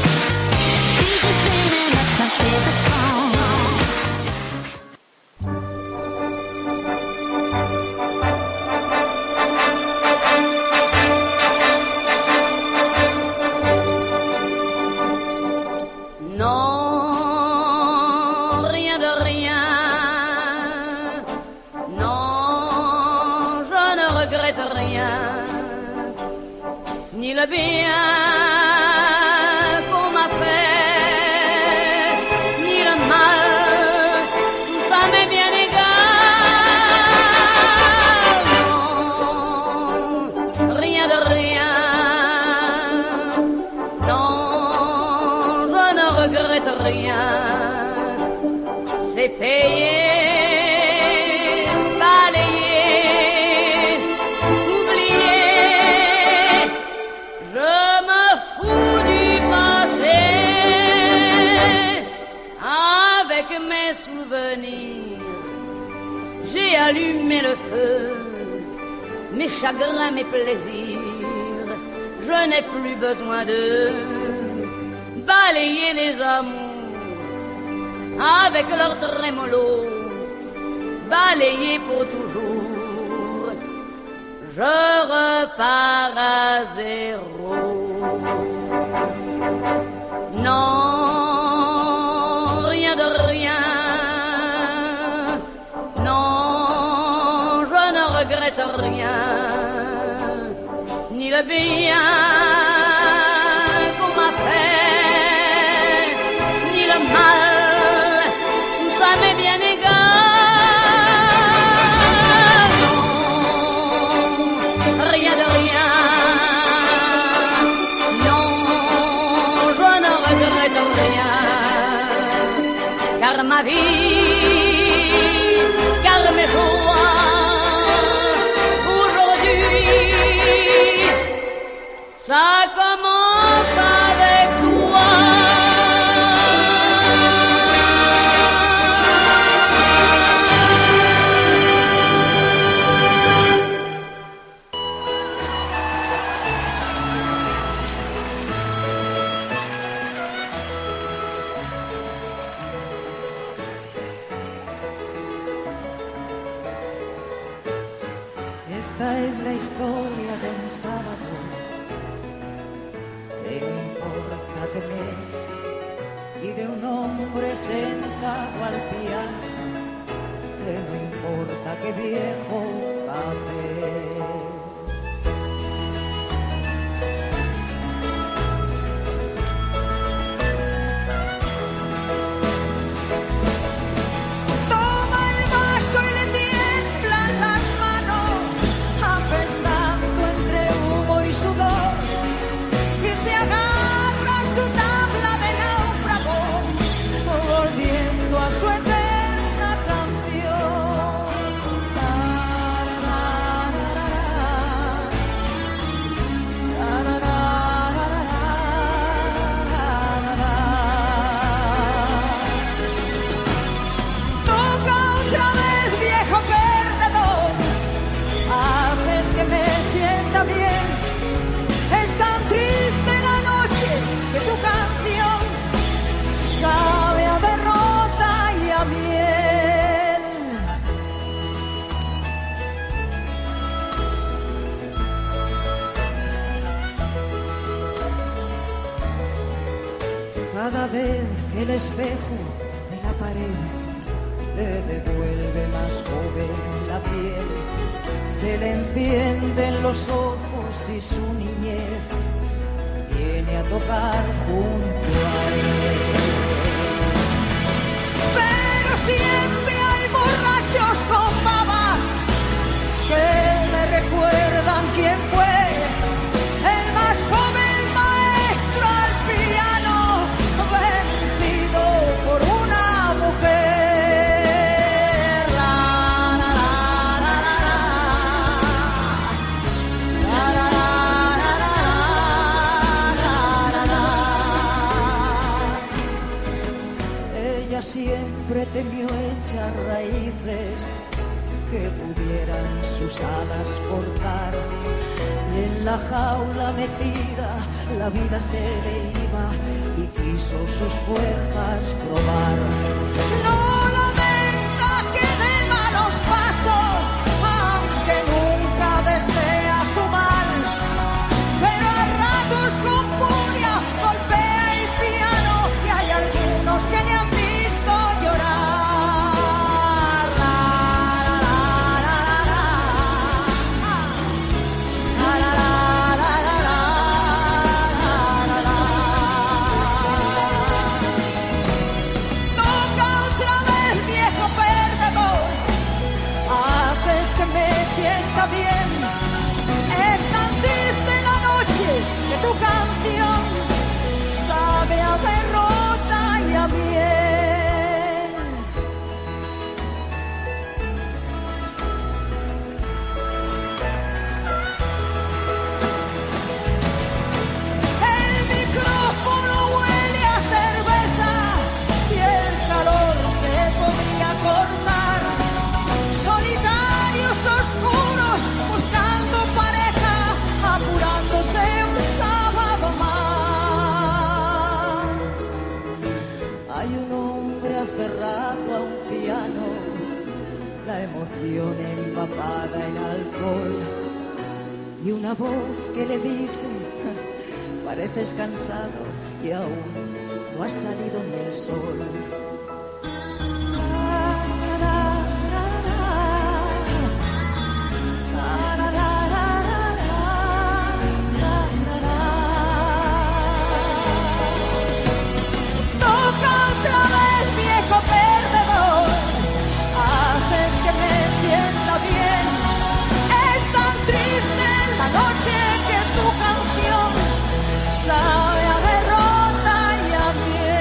Mes chagrins, mes plaisirs, je n'ai plus besoin de balayer les amours avec leur trémolo, balayer pour toujours, je repars à zéro. Non, rien de rien, non, je ne regrette rien, ni le bien qu'on m'a fait, ni le mal, tout ça m'est bien égal. Non, rien de rien, non, je ne regrette rien, car ma vie, car mes joies, ça commence avec toi. Esta es la historia de un sábado. Que no importa qué mes, y de un hombre sentado al piano, que no importa qué viejo café. Toma el vaso y le tiemblan las manos, apestando entre humo y sudor, y se agarra a su tabla de náufrago, volviendo a su eterna canción. Toca otra vez, viejo perdedor, haces que me sienta bien. Es tan triste la noche que tu canción sabe a derrota y a miel. Cada vez que el espejo de la pared le devuelve más joven la piel, se le encienden los ojos y su niñez viene a tocar junto a él. Pero siempre hay borrachos con babas que le recuerdan quién fue el más joven maestro al piano, vencido por una mujer. Ella siempre temió echar raíces que pudieran sus alas cortar, y en la jaula metida la vida se le iba y quiso sus fuerzas probar. No lamenta que dé malos pasos, aunque nunca desea su mal, pero a ratos con furia golpea el piano y hay algunos que le han visto llorar. Sienta bien, es tan triste la noche que tu canción sabe a derrota y a bien. El micrófono huele a cerveza y el calor se podría cortar. Solitarios oscuros buscando pareja, apurándose un sábado más. Hay un hombre aferrado a un piano, la emoción empapada en alcohol, y una voz que le dice: pareces cansado y aún no ha salido ni el sol. Sienta bien, es tan triste la noche que tu canción sabe a derrota y a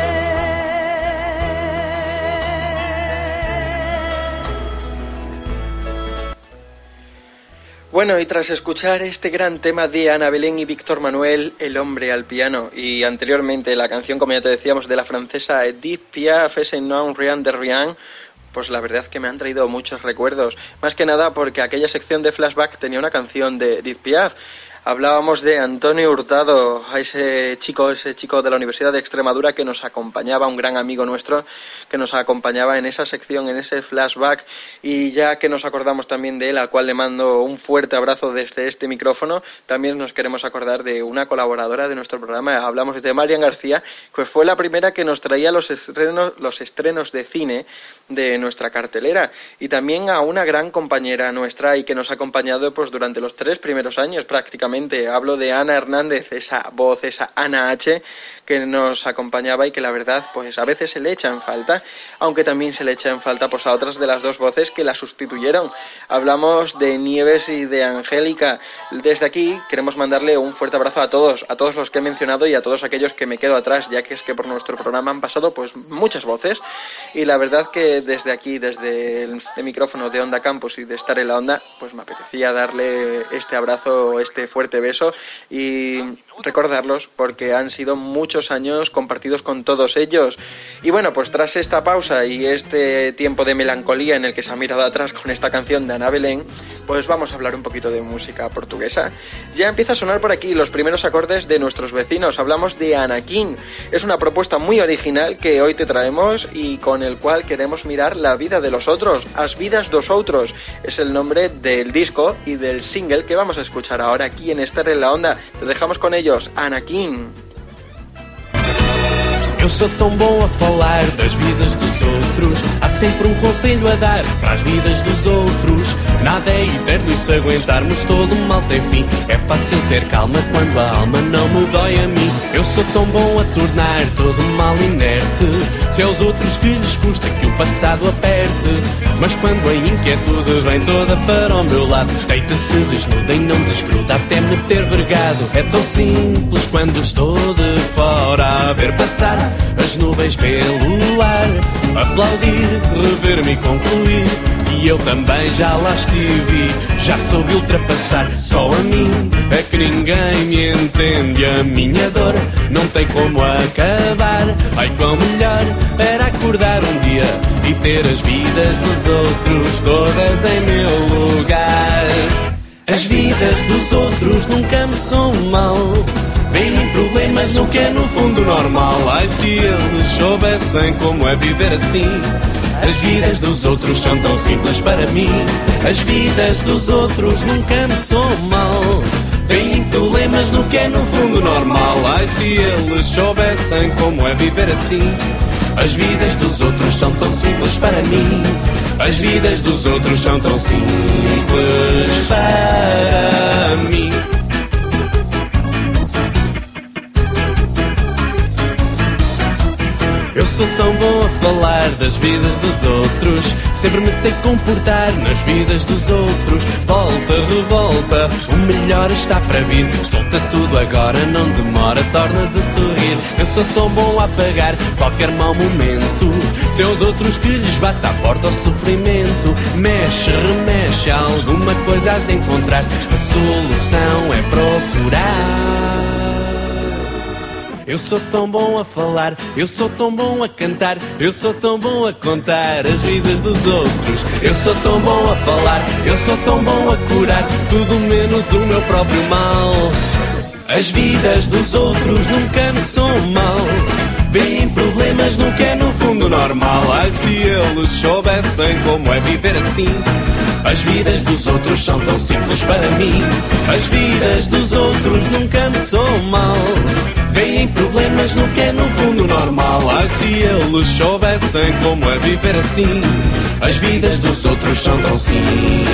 bien. Bueno, y tras escuchar este gran tema de Ana Belén y Víctor Manuel, El hombre al piano, y anteriormente la canción, como ya te decíamos, de la francesa Edith Piaf, ese Non Rien de Rien, pues la verdad que me han traído muchos recuerdos, más que nada porque aquella sección de Flashback tenía una canción de Edith Piaf. Hablábamos de Antonio Hurtado, a ese chico de la Universidad de Extremadura que nos acompañaba, un gran amigo nuestro que nos acompañaba en esa sección, en ese flashback, y ya que nos acordamos también de él, al cual le mando un fuerte abrazo desde este micrófono, también nos queremos acordar de una colaboradora de nuestro programa. Hablamos de Marian García, que fue la primera que nos traía los estrenos de cine de nuestra cartelera, y también a una gran compañera nuestra y que nos ha acompañado pues durante los 3 primeros años prácticamente. Hablo de Ana Hernández, esa voz, esa Ana H, que nos acompañaba y que la verdad pues a veces se le echa en falta, aunque también se le echa en falta pues a otras de las 2 voces que la sustituyeron. Hablamos de Nieves y de Angélica. Desde aquí queremos mandarle un fuerte abrazo a todos los que he mencionado y a todos aquellos que me quedo atrás, ya que es que por nuestro programa han pasado pues muchas voces, y la verdad que desde aquí, desde este micrófono de Onda Campus y de Estar en la Onda, pues me apetecía darle este abrazo, este fuerte beso y recordarlos porque han sido muchos años compartidos con todos ellos. Y bueno, pues tras esta pausa y este tiempo de melancolía en el que se ha mirado atrás con esta canción de Ana Belén, pues vamos a hablar un poquito de música portuguesa. Ya empieza a sonar por aquí los primeros acordes de nuestros vecinos. Hablamos de Anakin. Es una propuesta muy original que hoy te traemos y con el cual queremos mirar la vida de los otros. As vidas dos outros es el nombre del disco y del single que vamos a escuchar ahora aquí en Estar en la Onda. Te dejamos con ellos, Anakin. Eu sou tão bom a falar das vidas dos outros. Há sempre um conselho a dar para as vidas dos outros. Nada é eterno e se aguentarmos todo mal tem fim. É fácil ter calma quando a alma não me dói a mim. Eu sou tão bom a tornar todo mal inerte. Se aos outros que lhes custa que o passado aperte. Mas quando a inquietude vem toda para o meu lado, deita-se desnuda e não desgruda até me ter vergado. É tão simples quando estou de fora a ver passar as nuvens pelo ar, aplaudir, rever-me e concluir que eu também já lá estive, já soube ultrapassar. Só a mim é que ninguém me entende, a minha dor não tem como acabar. Ai, quão melhor era acordar um dia e ter as vidas dos outros todas em meu lugar. As vidas dos outros nunca me são mal, veem problemas no que é no fundo normal. Ai, se eles soubessem como é viver assim. As vidas dos outros são tão simples para mim. As vidas dos outros nunca me são mal, veem problemas no que é no fundo normal. Ai, se eles soubessem como é viver assim. As vidas dos outros são tão simples para mim. As vidas dos outros são tão simples para mim. Eu sou tão bom a falar das vidas dos outros. Sempre me sei comportar nas vidas dos outros. Volta, revolta, o melhor está para vir. Solta tudo agora, não demora, tornas a sorrir. Eu sou tão bom a apagar qualquer mau momento. Se aos outros que lhes bate à porta o sofrimento. Mexe, remexe, alguma coisa has de encontrar. A solução é procurar. Eu sou tão bom a falar, eu sou tão bom a cantar, eu sou tão bom a contar as vidas dos outros. Eu sou tão bom a falar, eu sou tão bom a curar tudo menos o meu próprio mal. As vidas dos outros nunca me são mal, veem problemas no que é no fundo normal. Ai, se eles soubessem como é viver assim. As vidas dos outros são tão simples para mim. As vidas dos outros nunca me são mal, veem problemas no que é no fundo normal. Ai, se eles soubessem como é viver assim. As vidas dos outros são tão simples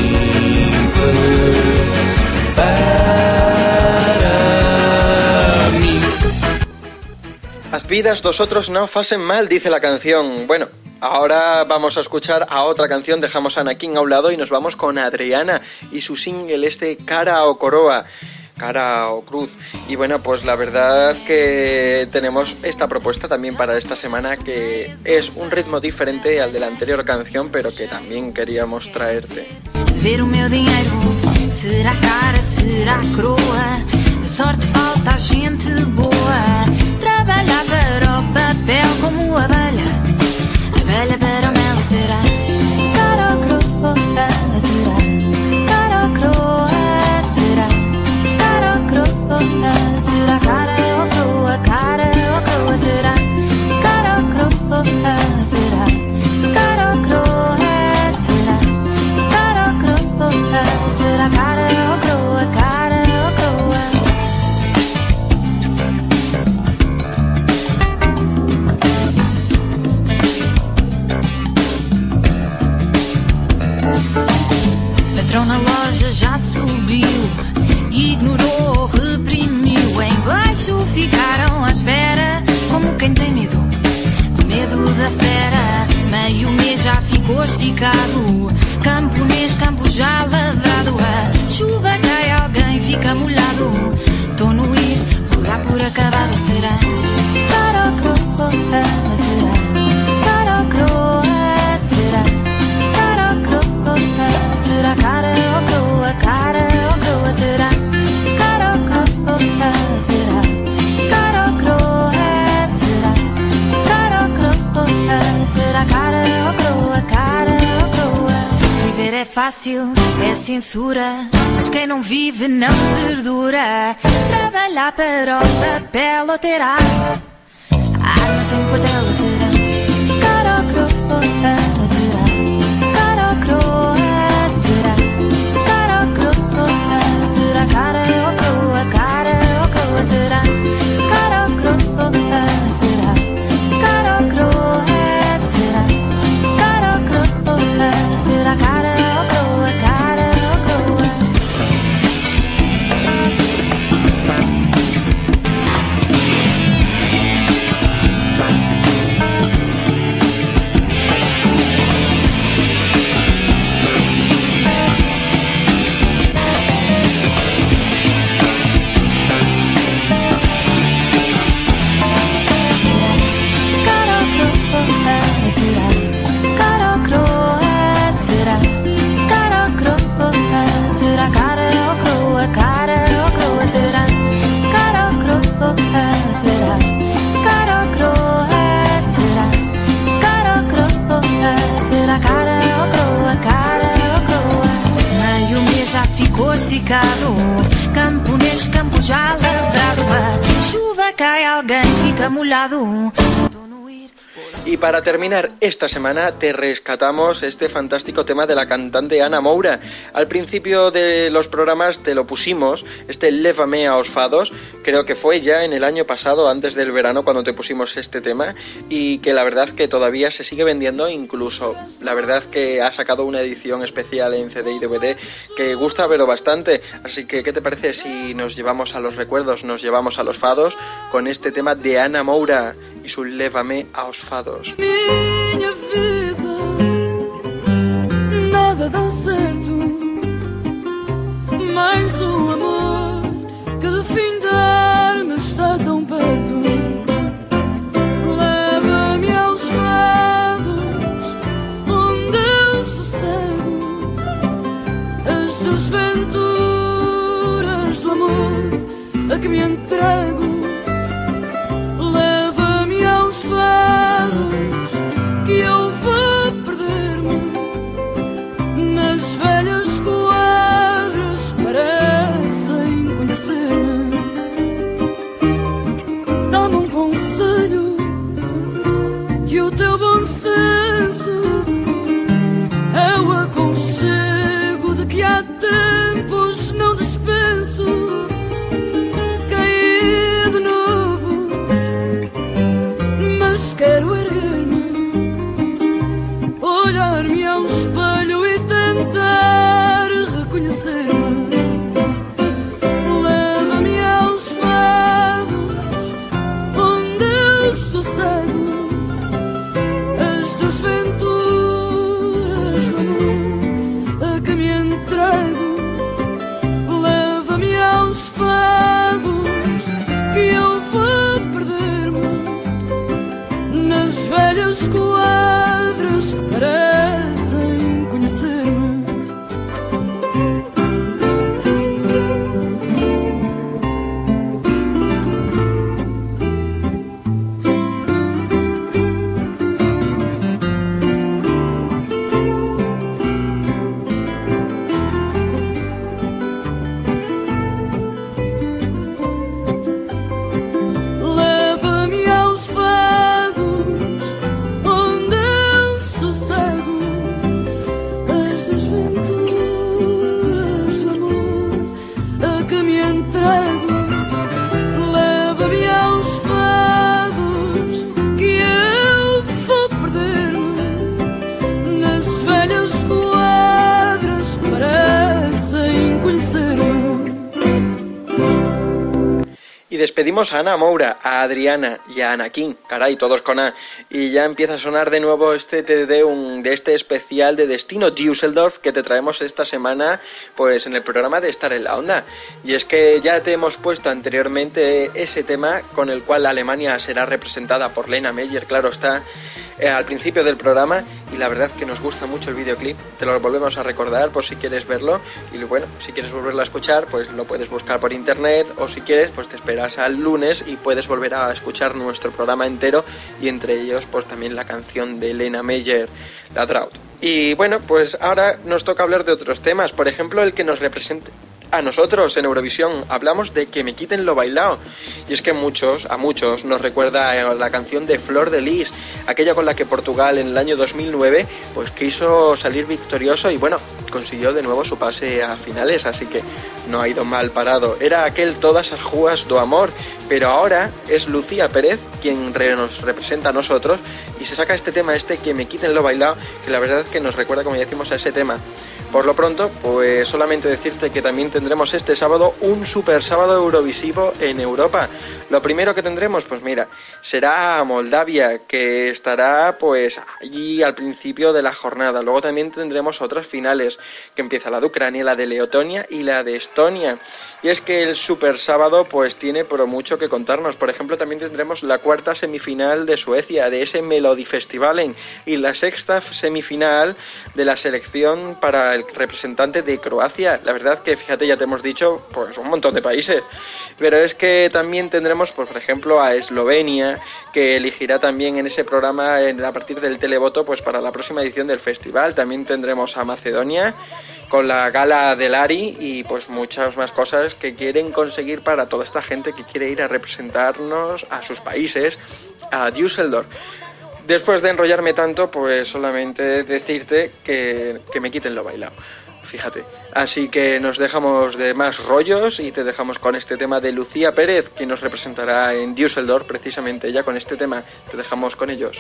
para mí. Las vidas dos otros no hacen mal, dice la canción. Bueno, ahora vamos a escuchar a otra canción, dejamos a Anakin a un lado y nos vamos con Adriana y su single Cara o Coroa, Cara o Cruz. Y bueno, pues la verdad que tenemos esta propuesta también para esta semana, que es un ritmo diferente al de la anterior canción, pero que también queríamos traerte. Ver o meu dinheiro, será cara, será coroa. A sorte falta a gente boa. Trabalhar para o papel como abelha, abelha para o mel. Será cara ou coroa, será cara ou coroa, será cara ou coroa, será cara ou coroa, cara ou coroa, será cara ou coroa, será cara ou coroa, será cara ou coroa, será cara ou coroa, cara ou coroa. Patrão na loja já subiu, ignorou, reprimiu. Embaixo ficaram à espera, como quem tem medo, medo da fera. Meio mês já ficou esticado, camponês, campo já lavrado. A chuva cai, alguém fica molhado. Tô no ir, vou dar por acabado. Será cara ou coroa, será cara ou coroa, será cara ou coroa, será cara ou coroa, cara ou coroa, será cara ou coroa, será cara ou coroa, será cara ou coroa, será cara ou coroa, cara ou coroa. Viver é fácil, é censura, mas quem não vive não perdura. Trabalhar para o papel ou ter arma sem quartel. Será cara ou coroa, será cara ou coroa, será cara ou coroa, será cara ou coroa, cara ou coroa, será cara ou coroa, será será cara ou croa, será cara ou croa, será cara ou croa, será cara ou croa, será cara ou croa, será cara ou croa, será cara ou croa, meio mês já ficou esticado, camponês, campo já lavrado, chuva cai, alguém fica molhado. Y para terminar esta semana te rescatamos este fantástico tema de la cantante Ana Moura. Al principio de los programas te lo pusimos, este Lévame aos fados, creo que fue ya en el año pasado, antes del verano, cuando te pusimos este tema, y que la verdad que todavía se sigue vendiendo, incluso la verdad que ha sacado una edición especial en CD y DVD que gusta pero bastante. Así que ¿qué te parece si nos llevamos a los recuerdos, nos llevamos a los fados con este tema de Ana Moura y su Lévame aos fados? Minha vida, nada dá certo, mais um amor que de findar-me está tão perto. Leva-me aos fados, onde eu sossego as desventuras do amor a que me entrego. Leva-me aos fados que eu vou perder-me nas velhas quadras que parecem conhecer-me. Dá-me um conselho e o teu bom senso é o aconchego de que há tempos não dispenso. Caí de novo, mas quero erguer-me, olhar-me ao espelho e tentar reconhecer-me. Leva-me aos fados, onde eu sossego as desventuras do amor a que me entrego. Leva-me aos fados que eu vou perder-me nas velhas quadras que parecem conhecer-me. Leva-me aos fados, onde eu sossego as desventuras do amor a que me entrego. Leva-me aos fados que eu vou perder-me nas velhas quadras que parecem conhecer-me. Y despedimos a Ana Moura, a Adriana y a Anakin, caray, todos con A, y ya empieza a sonar de nuevo este TD de este especial de Destino Düsseldorf que te traemos esta semana pues en el programa de Estar en la Onda. Y es que ya te hemos puesto anteriormente ese tema con el cual Alemania será representada por Lena Meyer, claro está, al principio del programa, y la verdad que nos gusta mucho el videoclip, te lo volvemos a recordar por si quieres verlo, y bueno, si quieres volverlo a escuchar pues lo puedes buscar por internet, o si quieres pues te esperas al lunes y puedes volver a escuchar nuestro programa entero, y entre ellos pues también la canción de Lena Meyer, La Drought. Y bueno, pues ahora nos toca hablar de otros temas, por ejemplo el que nos represente a nosotros en Eurovisión. Hablamos de Que me quiten lo bailao, y es que a muchos nos recuerda la canción de Flor de Lis, aquella con la que Portugal en el año 2009 pues quiso salir victorioso y bueno, consiguió de nuevo su pase a finales, así que no ha ido mal parado. Era aquel Todas as Rúas do Amor, pero ahora es Lucía Pérez quien nos representa a nosotros y se saca este tema, Que me quiten lo bailao, que la verdad es que nos recuerda, como ya decimos, a ese tema. Por lo pronto, pues solamente decirte que también tendremos este sábado un super sábado eurovisivo en Europa. Lo primero que tendremos, pues mira, será Moldavia, que estará pues allí al principio de la jornada. Luego también tendremos otras finales, que empieza la de Ucrania, la de Letonia y la de Estonia. Y es que el super sábado pues tiene por mucho que contarnos. Por ejemplo, también tendremos la cuarta semifinal de Suecia, de ese Melodifestivalen, y la sexta semifinal de la selección para el representante de Croacia. La verdad que, fíjate, ya te hemos dicho pues un montón de países. Pero es que también tendremos, pues, por ejemplo, a Eslovenia, que elegirá también en ese programa a partir del televoto pues para la próxima edición del festival. También tendremos a Macedonia con la gala del Ari y pues muchas más cosas que quieren conseguir para toda esta gente que quiere ir a representarnos a sus países, a Düsseldorf. Después de enrollarme tanto, pues solamente decirte que me quiten lo bailado. Fíjate. Así que nos dejamos de más rollos y te dejamos con este tema de Lucía Pérez, que nos representará en Düsseldorf, precisamente ya con este tema. Te dejamos con ellos.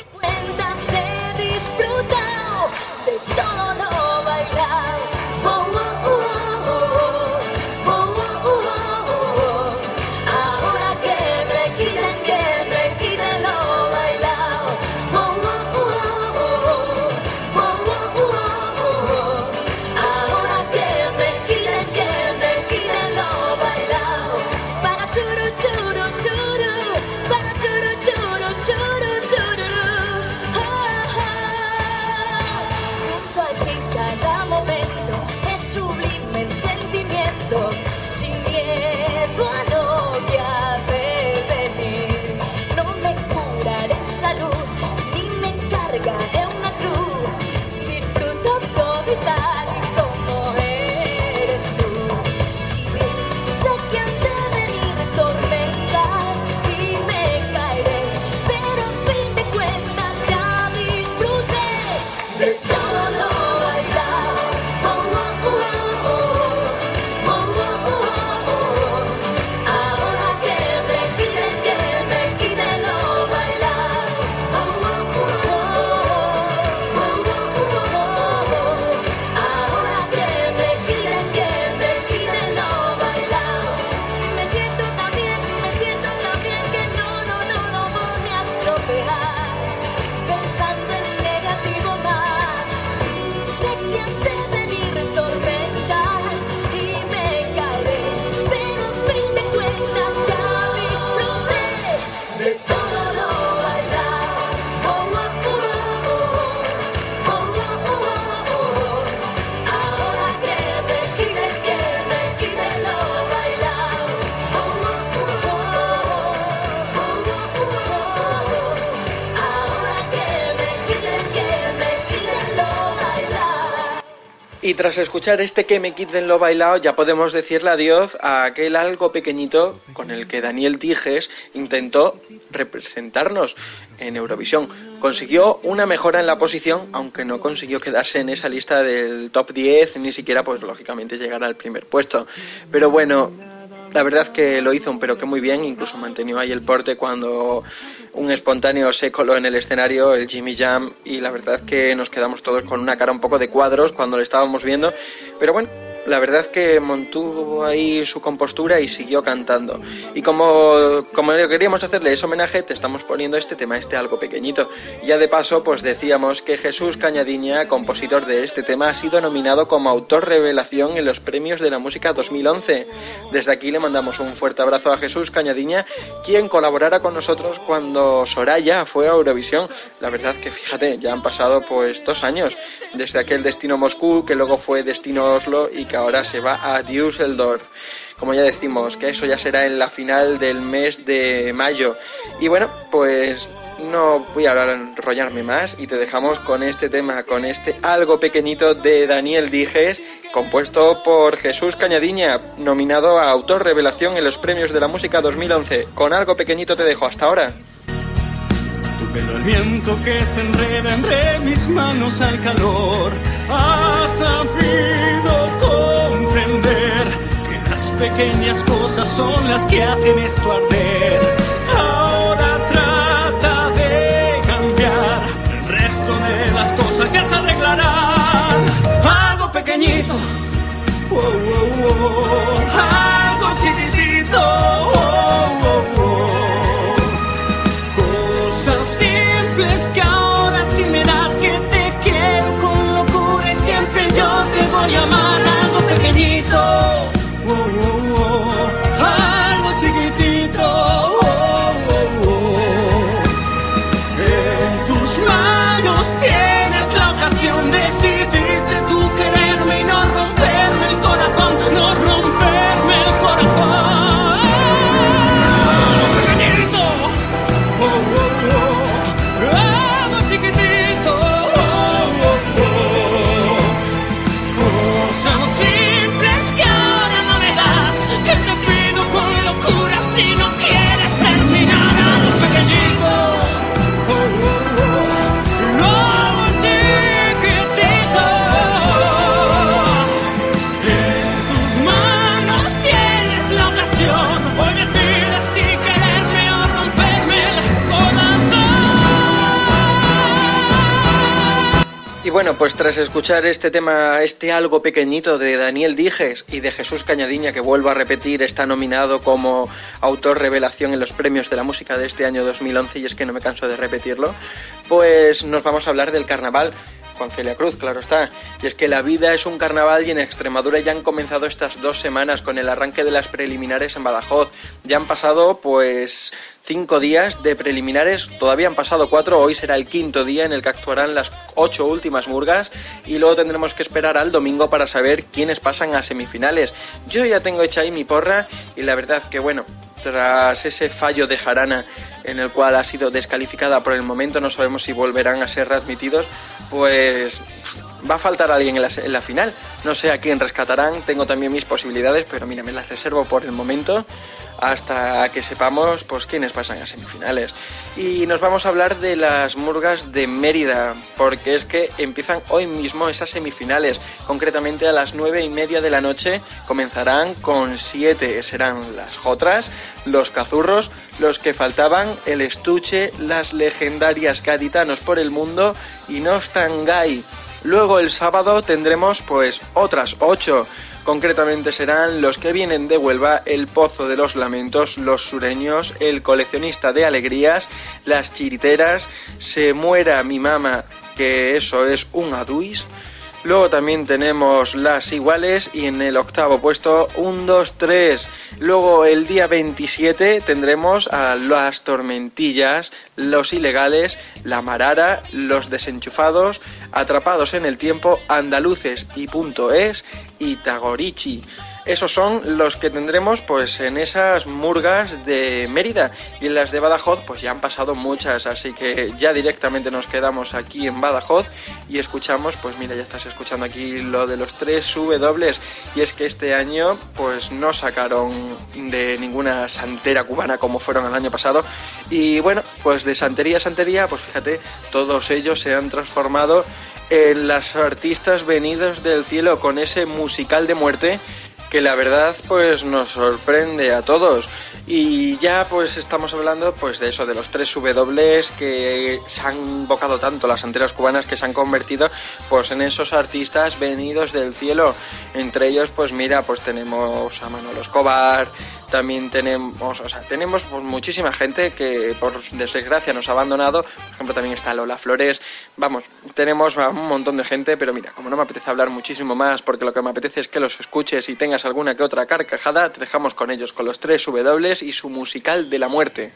Y tras escuchar este que me quiten lo bailado, ya podemos decirle adiós a aquel algo pequeñito con el que Daniel Dijes intentó representarnos en Eurovisión. Consiguió una mejora en la posición, aunque no consiguió quedarse en esa lista del top 10, ni siquiera, pues lógicamente, llegar al primer puesto. Pero bueno, la verdad que lo hizo, pero que muy bien, incluso mantenió ahí el porte cuando un espontáneo se coló en el escenario, el Jimmy Jam, y la verdad que nos quedamos todos con una cara un poco de cuadros cuando lo estábamos viendo, pero bueno, la verdad que mantuvo ahí su compostura y siguió cantando. Y como queríamos hacerle ese homenaje, te estamos poniendo este tema, este algo pequeñito. Ya de paso, pues decíamos que Jesús Cañadiña, compositor de este tema, ha sido nominado como autor revelación en los premios de la música 2011. Desde aquí le mandamos un fuerte abrazo a Jesús Cañadiña, quien colaborara con nosotros cuando Soraya fue a Eurovisión. La verdad que fíjate, ya han pasado pues 2 años, desde aquel Destino Moscú, que luego fue Destino Oslo y que ahora se va a Düsseldorf. Como ya decimos, que eso ya será en la final del mes de mayo. Y bueno, pues no voy a enrollarme más y te dejamos con este tema, con este algo pequeñito de Daniel Dijes, compuesto por Jesús Cañadiña, nominado a Autor Revelación en los Premios de la Música 2011. Con algo pequeñito te dejo, hasta ahora. Tu pelo al viento que se enreda entre mis manos al calor. Has sabido comprender que las pequeñas cosas son las que hacen esto arder. Ahora trata de cambiar, el resto de las cosas ya se arreglarán. Algo pequeñito algo chiquitito, cosas simples que ahora sí me das, que te quiero con locura y siempre yo te voy a amar. Algo pequeñito, algo chiquitito, en tus manos tienes la ocasión, decidiste tú quererme y no romperme el corazón, no romperme el corazón. Algo pequeñito, algo chiquitito, cosas simples que ahora no me das, que te pido con locura si no quieres terminar. Algo pequeñito, algo chiquitito, en tus manos tienes la ocasión, hoy decides si quererme o romperme el corazón. Y bueno, pues tras escuchar este tema, este algo pequeñito de Daniel Dijes y de Jesús Cañadiña, que vuelvo a repetir, está nominado como autor revelación en los premios de la música de este año 2011, y es que no me canso de repetirlo, pues nos vamos a hablar del carnaval con Celia Cruz, claro está. Y es que la vida es un carnaval y en Extremadura ya han comenzado estas 2 semanas con el arranque de las preliminares en Badajoz. Ya han pasado pues 5 días de preliminares, todavía han pasado 4, hoy será el 5º día en el que actuarán las 8 últimas murgas y luego tendremos que esperar al domingo para saber quiénes pasan a semifinales. Yo ya tengo hecha ahí mi porra y la verdad que bueno, tras ese fallo de Jarana en el cual ha sido descalificada por el momento, no sabemos si volverán a ser readmitidos, pues va a faltar alguien en la final. No sé a quién rescatarán, tengo también mis posibilidades, pero mira, me las reservo por el momento hasta que sepamos pues quiénes pasan a semifinales. Y nos vamos a hablar de las murgas de Mérida, porque es que empiezan hoy mismo esas semifinales, concretamente a las 9:30 de la noche comenzarán con 7, serán las Jotras, los Cazurros, los que faltaban, el Estuche, las legendarias Gaditanos por el Mundo y Nostangay. Luego el sábado tendremos pues otras 8, concretamente serán los que vienen de Huelva, el Pozo de los Lamentos, los Sureños, el Coleccionista de Alegrías, las Chiriteras, Se muera mi mama, que eso es un aduis. Luego también tenemos las Iguales y en el 8º puesto 1, 2, 3. Luego el día 27 tendremos a las Tormentillas, los Ilegales, la Marara, los Desenchufados, Atrapados en el Tiempo, Andaluces y Punto Es y Tagorichi. Esos son los que tendremos pues en esas murgas de Mérida, y en las de Badajoz pues ya han pasado muchas, así que ya directamente nos quedamos aquí en Badajoz y escuchamos, pues mira, ya estás escuchando aquí lo de los 3 W, y es que este año pues no sacaron de ninguna santera cubana como fueron el año pasado, y bueno, pues de santería a santería, pues fíjate, todos ellos se han transformado en las artistas venidos del cielo con ese musical de muerte que la verdad pues nos sorprende a todos. Y ya pues estamos hablando pues de eso, de los 3 W que se han invocado tanto las santeras cubanas, que se han convertido pues en esos artistas venidos del cielo. Entre ellos pues mira, pues tenemos a Manolo Escobar, también tenemos pues muchísima gente que por desgracia nos ha abandonado. Por ejemplo, también está Lola Flores. Vamos, tenemos a un montón de gente, pero mira, como no me apetece hablar muchísimo más, porque lo que me apetece es que los escuches y tengas alguna que otra carcajada, te dejamos con ellos, con los 3 W y su musical de la muerte.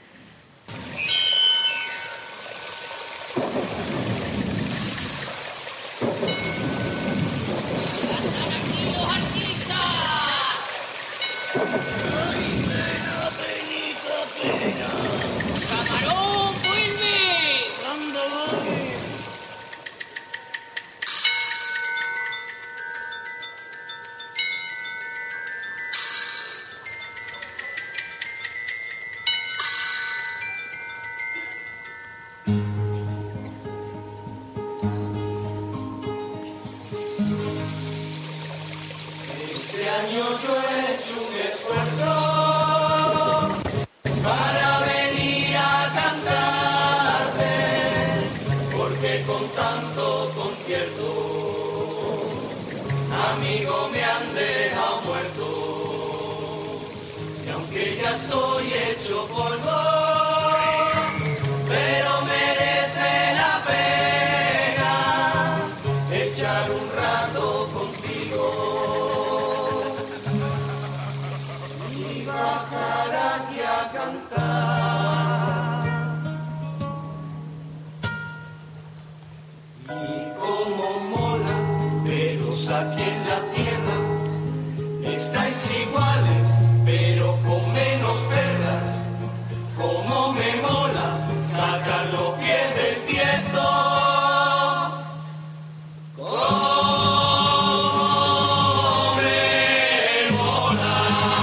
amigo, me han dejado muerto. Y aunque ya estoy hecho polvo, pero merece la pena echar un rato contigo y bajar aquí a cantar. Y como mola veros aquí en la tierra, estáis iguales pero con menos perlas. Como me mola sacar los pies del tiesto. Como me mola.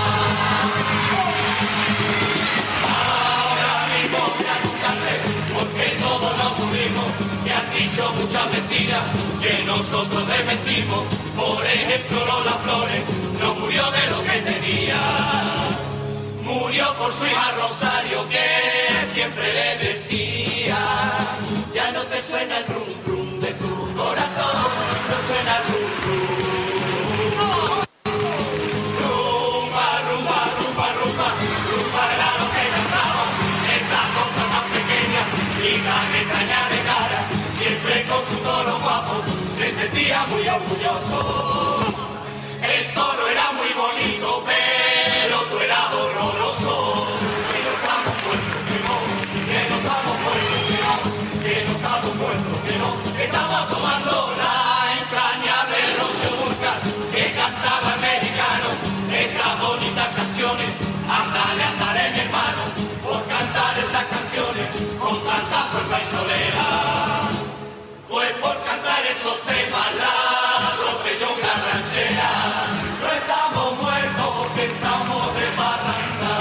Ahora mismo voy a contarle porque todos nos pudimos, que han dicho muchas mentiras que nosotros desmentimos. Por ejemplo, Lola Flores no murió de lo que tenía, murió por su hija Rosario, que siempre le decía: ya no te suena el rum rum de tu corazón, no suena el rum rum. Rumba, rumba, rumba, rumba, rumba era lo que cantaba, esta cosa tan pequeña y tan extraña de cara, siempre con su toro guapo, se sentía muy orgulloso. El toro era muy bonito, pero tú eras horroroso. Que no estamos muertos, que no, que no estamos muertos, que no, que no estamos muertos, que no. Estamos tomando la entraña de Rocío Dúrcal, que cantaba en mexicano esas bonitas canciones. Ándale, ándale, mi hermano, por cantar esas canciones con tanta fuerza y solera. Pues por cantar esos temas la atropelló una ranchera. No estamos muertos porque estamos de parranda.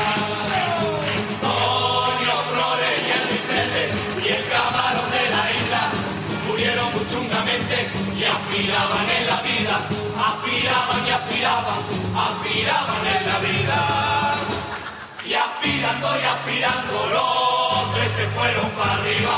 Toño Flores y el Vitelle y el camarón de la isla murieron muy chungamente y aspiraban en la vida. Aspiraban y aspiraban, aspiraban en la vida. Y aspirando, los tres se fueron para arriba.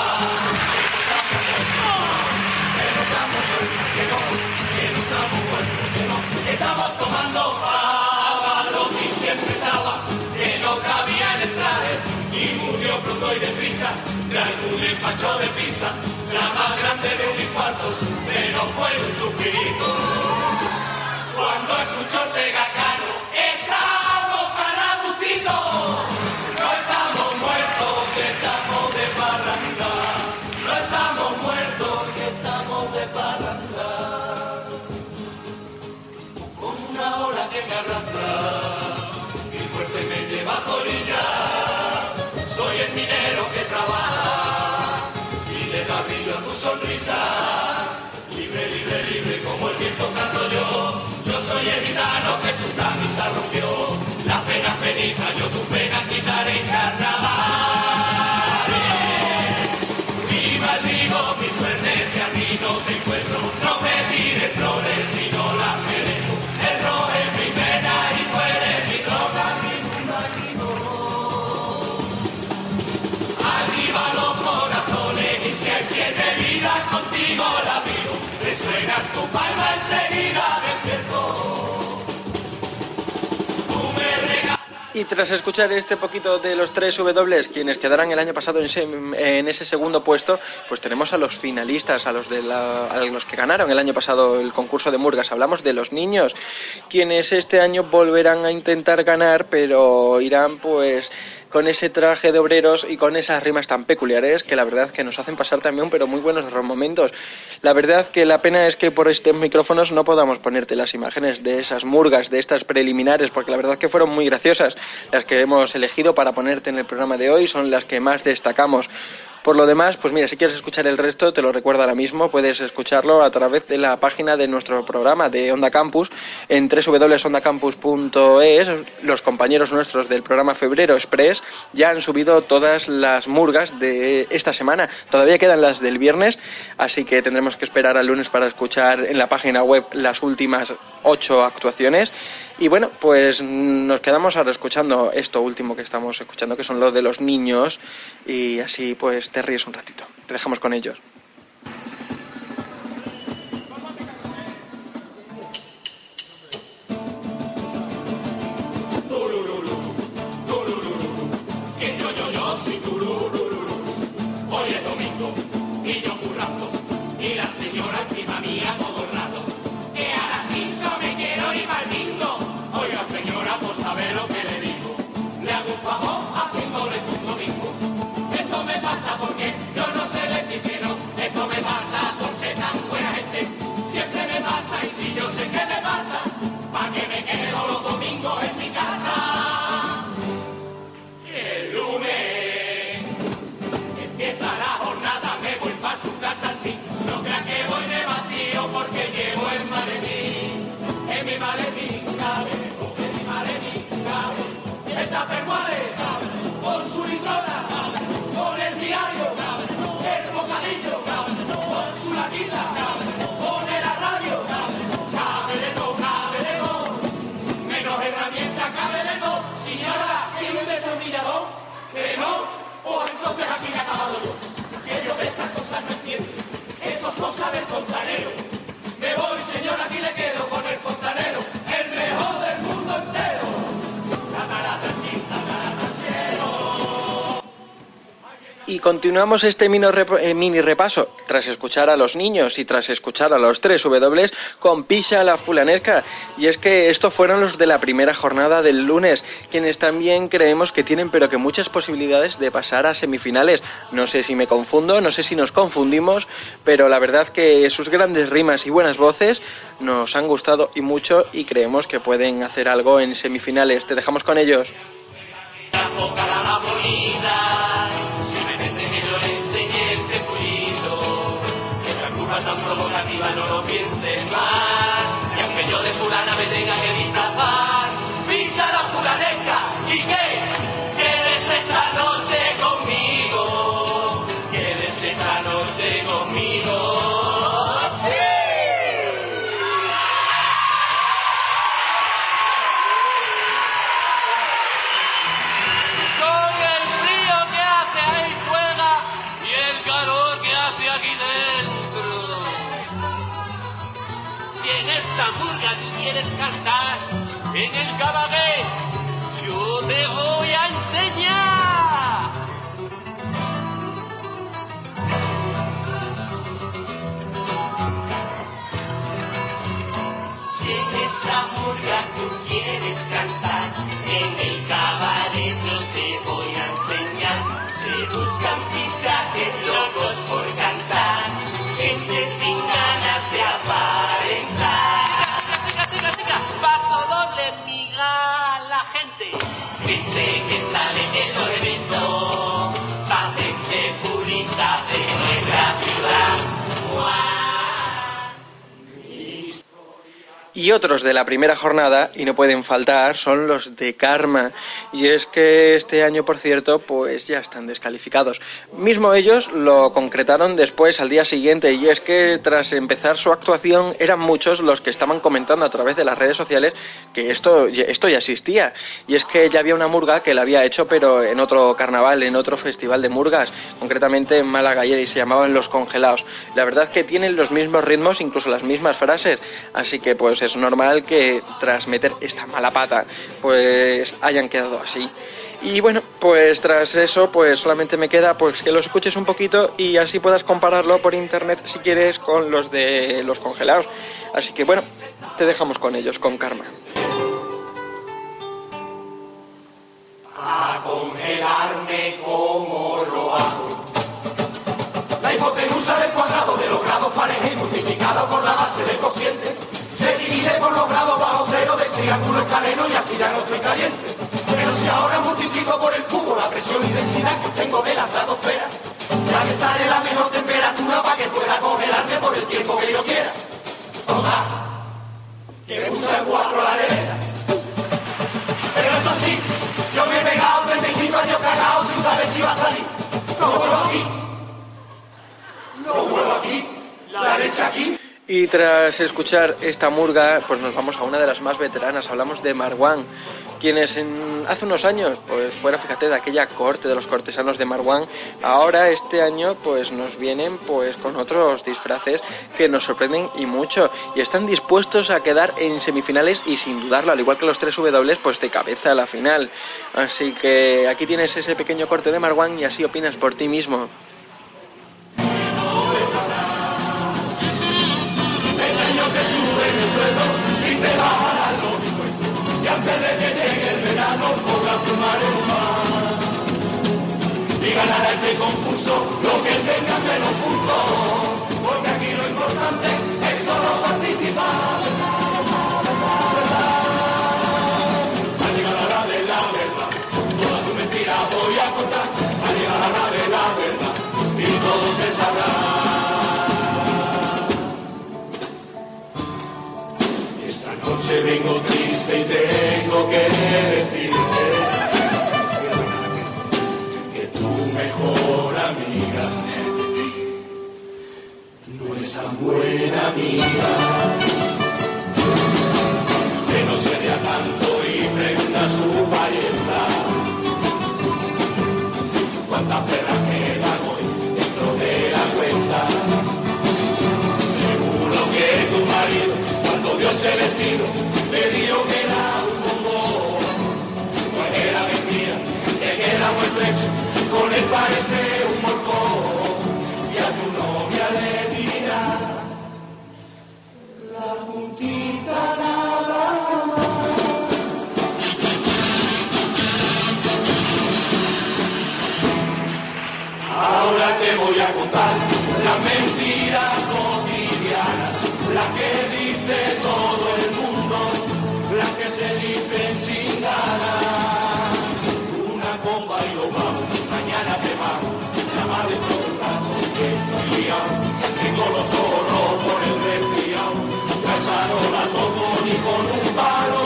Que no estamos muertos, que no estamos tomando Pavarotti, y siempre estaba que no cabía en el traje y murió pronto y deprisa de algún empacho de pizza, la más grande de un infarto, se nos fue un suspirito cuando escuchó Ortega Cano: estamos para gustito, no estamos muertos que estamos de parranda, no estamos muertos que estamos de parranda. Que me arrastra y fuerte me lleva a orilla. Soy el minero que trabaja y le da brillo a tu sonrisa. Libre, libre, libre como el viento canto yo. Yo soy el gitano que su camisa rompió. La pena feliz, yo tu pena quitaré en carnaval. Viva el vivo, mi suerte si a mí no te encuentro. No me tires flores si no las quieres. El rojo es mi pena y tú eres mi droga, mi imagino. Arriba los corazones y si hay 7 vidas contigo la vivo. Resuena tu palma enseguida despierto. Tú me regalas. Y tras escuchar este poquito de los 3 W, quienes quedaran el año pasado en ese segundo puesto, pues tenemos a los finalistas, a los que ganaron el año pasado el concurso de murgas. Hablamos de los niños, quienes este año volverán a intentar ganar, pero irán pues con ese traje de obreros y con esas rimas tan peculiares que la verdad que nos hacen pasar también pero muy buenos momentos. La verdad que la pena es que por estos micrófonos no podamos ponerte las imágenes de esas murgas, de estas preliminares, porque la verdad que fueron muy graciosas. Las que hemos elegido para ponerte en el programa de hoy son las que más destacamos. Por lo demás, pues mira, si quieres escuchar el resto, te lo recuerdo ahora mismo, puedes escucharlo a través de la página de nuestro programa de Onda Campus, en www.ondacampus.es. Los compañeros nuestros del programa Febrero Express ya han subido todas las murgas de esta semana. Todavía quedan las del viernes, así que tendremos que esperar al lunes para escuchar en la página web las últimas 8 actuaciones. Y bueno, pues nos quedamos ahora escuchando esto último que estamos escuchando, que son los de los niños, y así pues te ríes un ratito. Te dejamos con ellos. señora encima mía todo el rato. Que a las 5 me quiero ir al bingo. Oiga señora, pues sabe lo que le digo. Le hago un favor haciéndole un domingo. Esto me pasa porque yo no sé decir que no. Esto me pasa por ser tan buena gente. Siempre me pasa y si yo sé que me pasa, ¿pa' que me quedo los domingos en mi casa? Y el lunes empieza la jornada, me voy pa' su casa al fin. No crean que voy de vacío porque llevo el maletín. En mi maletín cabe, en mi maletín cabe. Esta perguade con su litrona, con el diario, el bocadillo, con su latita, con la radio. Cabe de todo, menos herramienta, cabe de todo. Señora, ¿quiere un destornillador? ¿Que no? Pues entonces aquí me he acabado yo. Que yo de estas cosas no entiendo. Esto es cosa del fontanero. Me voy, señora, aquí le quedo con el fontanero, el mejor del mundo entero. Y continuamos este mini repaso, tras escuchar a los niños y tras escuchar a los 3 W, con Pixa la Fulanesca. Y es que estos fueron los de la primera jornada del lunes, quienes también creemos que tienen pero que muchas posibilidades de pasar a semifinales. No sé si me confundo, no sé si nos confundimos, pero la verdad que sus grandes rimas y buenas voces nos han gustado y mucho y creemos que pueden hacer algo en semifinales. Te dejamos con ellos. Tan provocativa, no lo pienses más. Y aunque yo de fulana me tenga que disfrazar, Pixa la Fulanesca. ¿Y qué? ¿Quieres esta noche conmigo? ¿Quieres esta noche conmigo? ¡Sí! Con el frío que hace ahí fuera y el calor que hace aquí dentro. En esta murga tú quieres cantar, en el cabaret yo te voy a enseñar. Si en esta murga tú quieres cantar, en el cabaret yo te voy a enseñar. Se buscan fichajes locos por cantar, gente sin ganas de aparentar. Paso doble, miga la gente. Dice que sale en los eventos, pásense purita de nuestra ciudad. Y otros de la primera jornada, y no pueden faltar, son los de Karma. Y es que este año, por cierto, pues ya están descalificados. Mismo ellos lo concretaron después, al día siguiente, y es que tras empezar su actuación eran muchos los que estaban comentando a través de las redes sociales que esto ya existía. Y es que ya había una murga que la había hecho, pero en otro carnaval, en otro festival de murgas, concretamente en Málaga, y se llamaban Los Congelados. La verdad que tienen los mismos ritmos, incluso las mismas frases, así que pues es normal que tras meter esta mala pata pues hayan quedado así. Y bueno, pues tras eso pues solamente me queda pues que los escuches un poquito y así puedas compararlo por internet si quieres con los de Los Congelados. Así que bueno, te dejamos con ellos, con Karma. A congelarme como lo hago. La hipotenusa del cuadrado de los grados Fahrenheit multiplicado por la base del cociente se divide por los grados bajo cero del triángulo escaleno y así ya no estoy caliente. Pero si ahora multiplico por el cubo la presión y densidad que tengo de la estratosfera, ya me sale la menor temperatura para que pueda congelarme por el tiempo que yo quiera. Toma, que usa 4 la nevera. Pero eso sí, yo me he pegado 35 años cagado sin saber si va a salir. No vuelvo aquí. No vuelvo aquí. La derecha aquí. Y tras escuchar esta murga, pues nos vamos a una de las más veteranas. Hablamos de Marwan, quienes hace unos años pues fuera, fíjate, de aquella corte de los cortesanos de Marwan. Ahora este año pues nos vienen pues con otros disfraces que nos sorprenden y mucho, y están dispuestos a quedar en semifinales y sin dudarlo, al igual que los 3 W, pues de cabeza a la final. Así que aquí tienes ese pequeño corte de Marwan y así opinas por ti mismo. sueldo y te bajarán los impuestos. Y antes de que llegue el verano podrás fumar en un bar. Y ganará este concurso lo que tenga menos puntos. Porque aquí lo importante es solo participar. Ha llegado la hora de la verdad. Toda tu mentira voy a contar. Ha llegado la hora de la verdad. Y todo se sabrá. Esta noche vengo triste y tengo que decirte que tu mejor amiga no es tan buena amiga. Que no se vea tanto y pregunta a su parienta cuántas perras quedan hoy dentro de la cuenta. Seguro que tu marido, cuando vio ese vestido, le dijo que era un bombón. Pues era mentira, que queda muy estrecho, con él parece un morcón. Y a tu novia le dirás la puntita nada más. Ahora te voy a contar las mentiras cotidianas, las que dice todo el mundo, las que se dicen sin ganas. Una comba y lo vamos, mañana te vamos, llamar dentro de un rato que estoy liado. Tengo los ojos rojos por el resfriado, casa no la toco ni con un palo.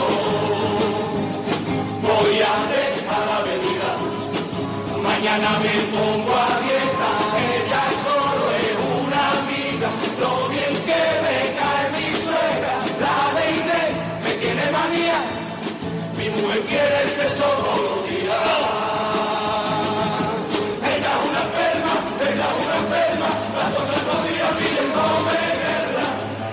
Voy a dejar la bebida, mañana me pongo a dieta. Ella solo es una amiga, lo bien que me cae mi suegra. La de Inés me tiene manía, mi mujer quiere el sexo todos los días. Ella es una enferma, las cosas los días pidiéndome guerra.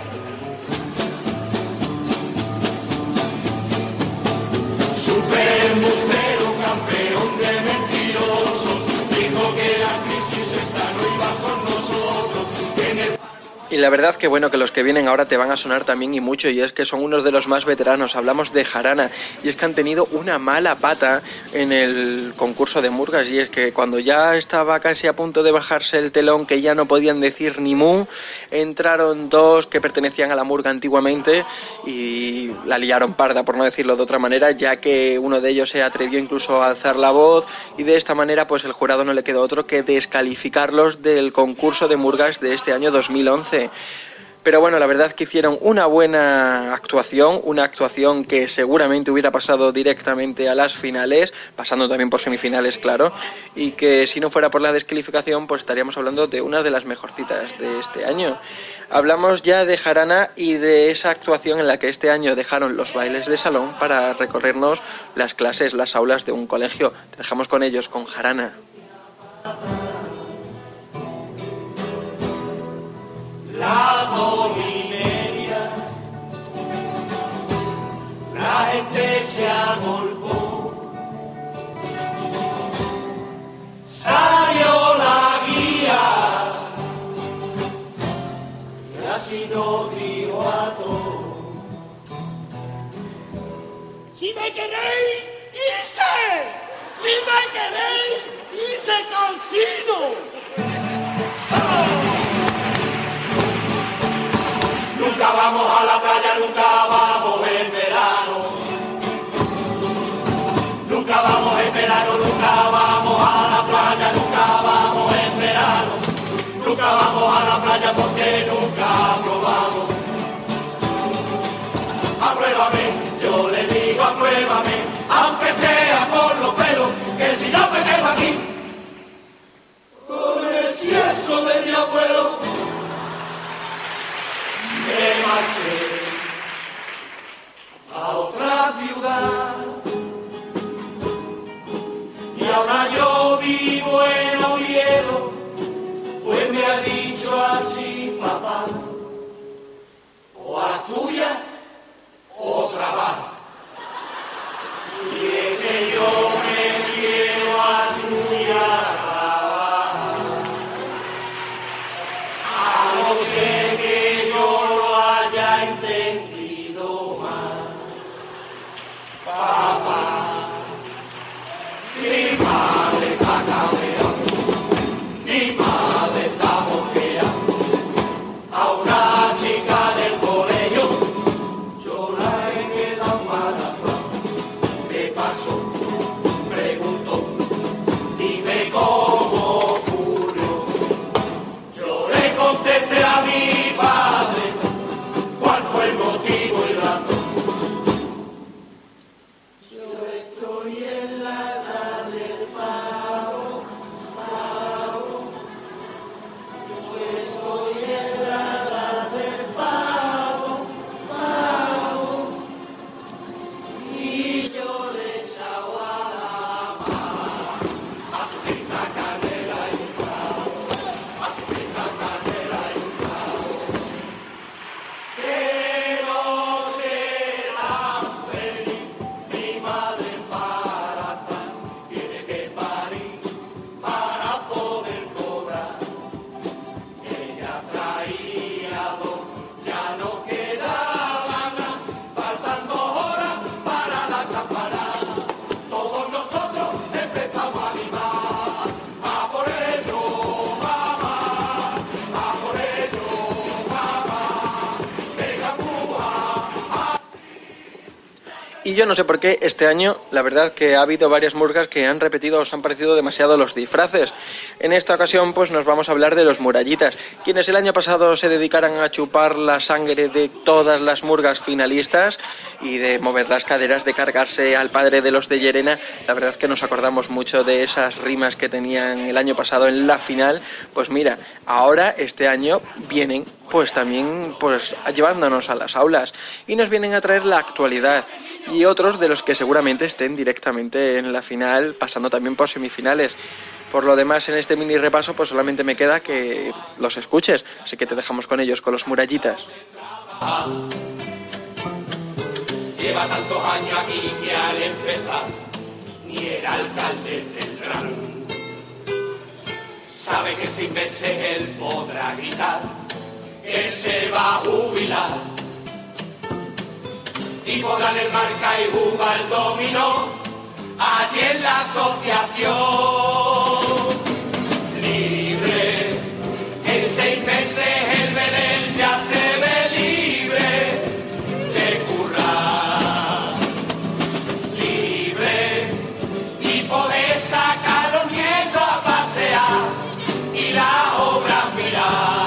Super embustero, campeón de mentirosos, dijo que la crisis esta no iba con nosotros. Y la verdad que bueno, que los que vienen ahora te van a sonar también y mucho, y es que son unos de los más veteranos. Hablamos de Jarana, y es que han tenido una mala pata en el concurso de murgas, y es que cuando ya estaba casi a punto de bajarse el telón, que ya no podían decir ni mu, entraron dos que pertenecían a la murga antiguamente y la liaron parda, por no decirlo de otra manera, ya que uno de ellos se atrevió incluso a alzar la voz, y de esta manera pues el jurado no le quedó otro que descalificarlos del concurso de murgas de este año 2011. Pero bueno, la verdad que hicieron una buena actuación, una actuación que seguramente hubiera pasado directamente a las finales, pasando también por semifinales, claro, y que si no fuera por la descalificación, pues estaríamos hablando de una de las mejorcitas de este año. Hablamos ya de Jarana y de esa actuación en la que este año dejaron los bailes de salón para recorrernos las clases, las aulas de un colegio. Te dejamos con ellos, con Jarana. Las 2:30, la gente se agolpó, salió la guía y así nos dijo a todos: si me queréis, hice, si me queréis, hice cansino. Nunca vamos a la playa, nunca vamos en verano. Nunca vamos en verano, nunca vamos a la playa, nunca vamos en verano. Nunca vamos a la playa porque nunca probamos. Apruébame, yo le digo apruébame, aunque sea por los pelos, que si no me quedo aquí con el sieso de mi abuelo. Me marché a otra ciudad y ahora yo vivo en Oviedo, pues me ha dicho así papá. Y yo no sé por qué este año, la verdad que ha habido varias murgas que han repetido, os han parecido demasiado los disfraces. En esta ocasión pues nos vamos a hablar de los murallitas, quienes el año pasado se dedicaran a chupar la sangre de todas las murgas finalistas y de mover las caderas, de cargarse al padre de los de Llerena. La verdad que nos acordamos mucho de esas rimas que tenían el año pasado en la final. Pues mira, ahora este año vienen pues también pues llevándonos a las aulas y nos vienen a traer la actualidad y otros de los que seguramente estén directamente en la final, pasando también por semifinales. Por lo demás, en este mini repaso pues solamente me queda que los escuches, así que te dejamos con ellos, con los murallitas. Lleva tantos años aquí que al empezar ni era alcalde central. Sabe que sin veces él podrá gritar que se va a jubilar. Y podrán el marca y jugar el dominó allí en la asociación. Libre, en 6 meses el Belén ya se ve libre de currar. Libre, y poder sacar los nietos a pasear y las obras mirar.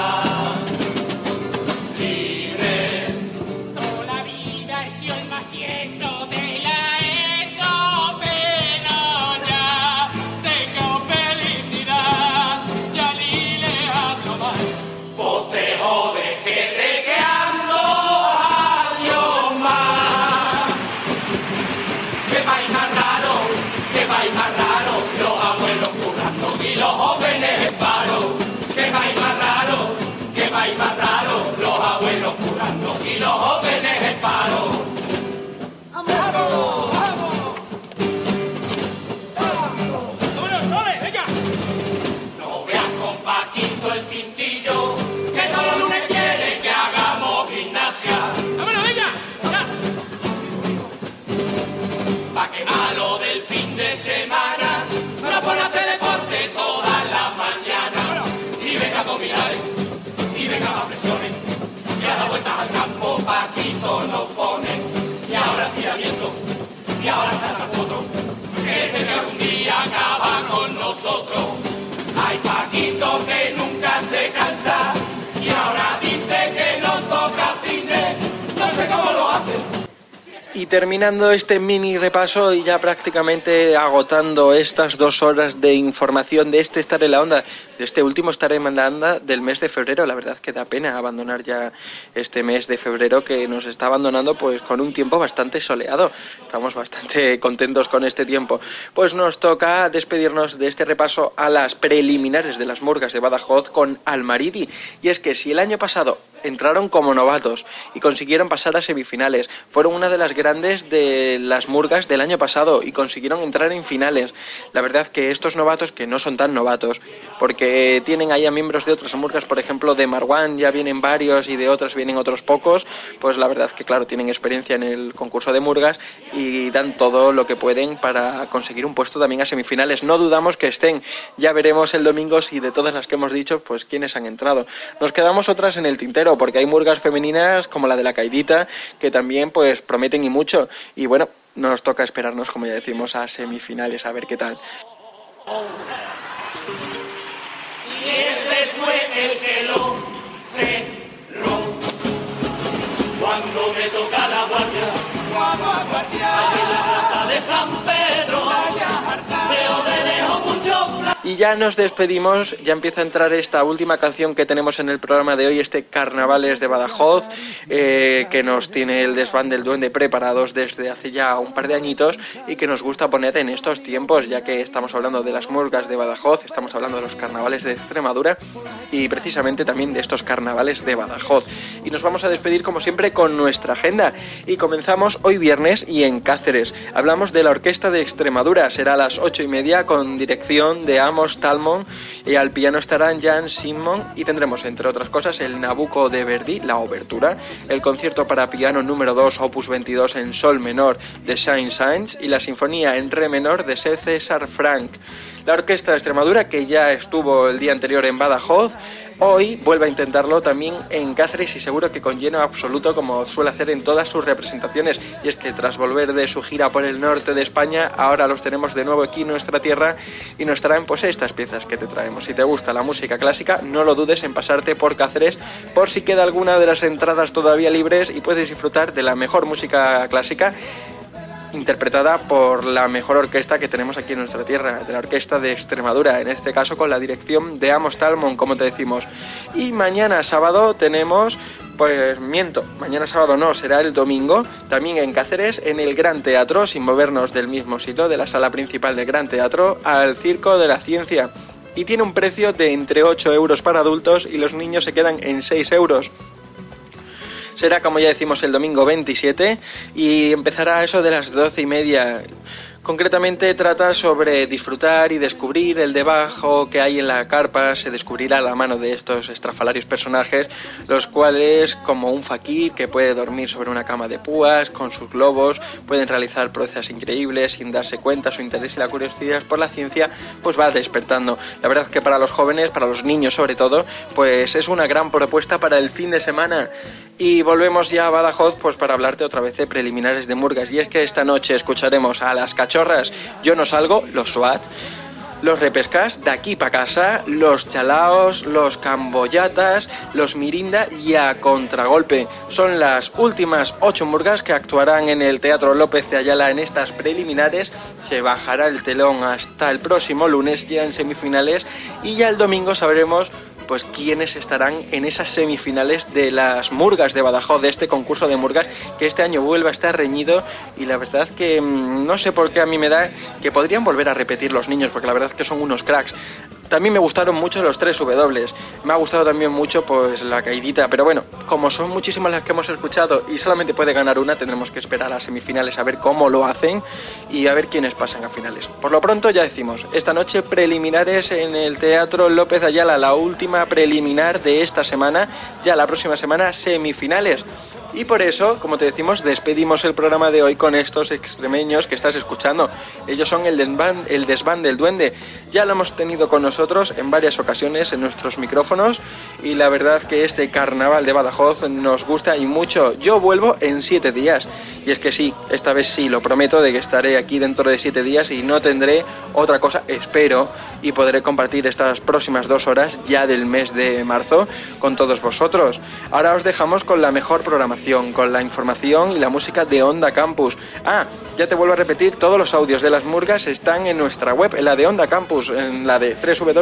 Y venga más presiones, y a la vuelta al campo Paquito nos pone, y ahora estiramiento, y ahora salta otro, que este que algún día acaba con nosotros. Hay Paquito que nunca se cansa, y ahora dice que nos toca fines, no sé cómo lo hace. Y terminando este mini repaso y ya prácticamente agotando estas 2 horas de información de este Estar en la Onda, de este último Estar en la Onda del mes de febrero, la verdad que da pena abandonar ya este mes de febrero que nos está abandonando pues con un tiempo bastante soleado. Estamos bastante contentos con este tiempo. Pues nos toca despedirnos de este repaso a las preliminares de las murgas de Badajoz con Almaridi. Y es que si el año pasado entraron como novatos y consiguieron pasar a semifinales, fueron una de las grandes de las murgas del año pasado y consiguieron entrar en finales. La verdad que estos novatos, que no son tan novatos, porque tienen ahí a miembros de otras murgas, por ejemplo de Marwan ya vienen varios y de otras vienen otros pocos, pues la verdad que claro, tienen experiencia en el concurso de murgas y dan todo lo que pueden para conseguir un puesto también a semifinales. No dudamos que estén, ya veremos el domingo si de todas las que hemos dicho, pues quiénes han entrado. Nos quedamos otras en el tintero, porque hay murgas femeninas como la de la Caidita, que también pues prometen y mucho, y bueno, nos toca esperarnos, como ya decimos, a semifinales, a ver qué tal. Y este fue el que lo cerró. Cuando me toca la guardia, allí en la plaza de San Pedro, veo de lejos mucho. Y ya nos despedimos, ya empieza a entrar esta última canción que tenemos en el programa de hoy, este Carnavales de Badajoz, que nos tiene el desván del Duende preparados desde hace ya un par de añitos y que nos gusta poner en estos tiempos, ya que estamos hablando de las murgas de Badajoz, estamos hablando de los carnavales de Extremadura y precisamente también de estos carnavales de Badajoz. Y nos vamos a despedir como siempre con nuestra agenda y comenzamos hoy viernes y en Cáceres. Hablamos de la Orquesta de Extremadura, será a las 8:30 con dirección de Amos Talmon y al piano estarán Jan Simon y tendremos entre otras cosas el Nabucco de Verdi, la obertura, el concierto para piano número 2 opus 22 en sol menor de Saint-Saëns y la sinfonía en re menor de César Franck. La Orquesta de Extremadura, que ya estuvo el día anterior en Badajoz, hoy vuelve a intentarlo también en Cáceres y seguro que con lleno absoluto, como suele hacer en todas sus representaciones. Y es que tras volver de su gira por el norte de España, ahora los tenemos de nuevo aquí en nuestra tierra y nos traen pues estas piezas que te traemos. Si te gusta la música clásica, no lo dudes en pasarte por Cáceres por si queda alguna de las entradas todavía libres y puedes disfrutar de la mejor música clásica interpretada por la mejor orquesta que tenemos aquí en nuestra tierra, de la Orquesta de Extremadura, en este caso con la dirección de Amos Talmon, como te decimos. Y mañana sábado tenemos, pues miento, mañana sábado no, será el domingo, también en Cáceres, en el Gran Teatro, sin movernos del mismo sitio, de la sala principal del Gran Teatro, al Circo de la Ciencia. Y tiene un precio de entre 8 euros para adultos y los niños se quedan en 6 euros. Será, como ya decimos, el domingo 27 y empezará a eso de las 12:30. Concretamente trata sobre disfrutar y descubrir el debajo que hay en la carpa. Se descubrirá la mano de estos estrafalarios personajes, los cuales, como un faquir que puede dormir sobre una cama de púas, con sus globos, pueden realizar proezas increíbles sin darse cuenta. Su interés y la curiosidad por la ciencia pues va despertando. La verdad es que para los jóvenes, para los niños sobre todo, pues es una gran propuesta para el fin de semana. Y volvemos ya a Badajoz pues para hablarte otra vez de preliminares de murgas. Y es que esta noche escucharemos a Las Cachorras, Yo no salgo, los SWAT, los Repescas, De aquí pa' casa, los Chalaos, los Camboyatas, los Mirinda y A Contragolpe. Son las últimas 8 murgas que actuarán en el Teatro López de Ayala en estas preliminares. Se bajará el telón hasta el próximo lunes ya en semifinales y ya el domingo sabremos pues quiénes estarán en esas semifinales de las murgas de Badajoz, de este concurso de murgas que este año vuelve a estar reñido y la verdad que no sé por qué a mí me da que podrían volver a repetir los niños porque la verdad que son unos cracks. También me gustaron mucho los 3 W, me ha gustado también mucho pues la caidita, pero bueno, como son muchísimas las que hemos escuchado y solamente puede ganar una, tendremos que esperar a las semifinales a ver cómo lo hacen y a ver quiénes pasan a finales. Por lo pronto ya decimos, esta noche preliminares en el Teatro López de Ayala, la última preliminar de esta semana, ya la próxima semana semifinales. Y por eso, como te decimos, despedimos el programa de hoy con estos extremeños que estás escuchando. Ellos son el Desván del Duende. Ya lo hemos tenido con nosotros en varias ocasiones en nuestros micrófonos y la verdad que este carnaval de Badajoz nos gusta y mucho. Yo vuelvo en 7 días y es que sí, esta vez sí, lo prometo de que estaré aquí dentro de 7 días y no tendré otra cosa, espero, y podré compartir estas próximas 2 horas ya del mes de marzo con todos vosotros. Ahora os dejamos con la mejor programación, con la información y la música de Onda Campus. Ya te vuelvo a repetir, todos los audios de las murgas están en nuestra web, en la de Onda Campus, en la de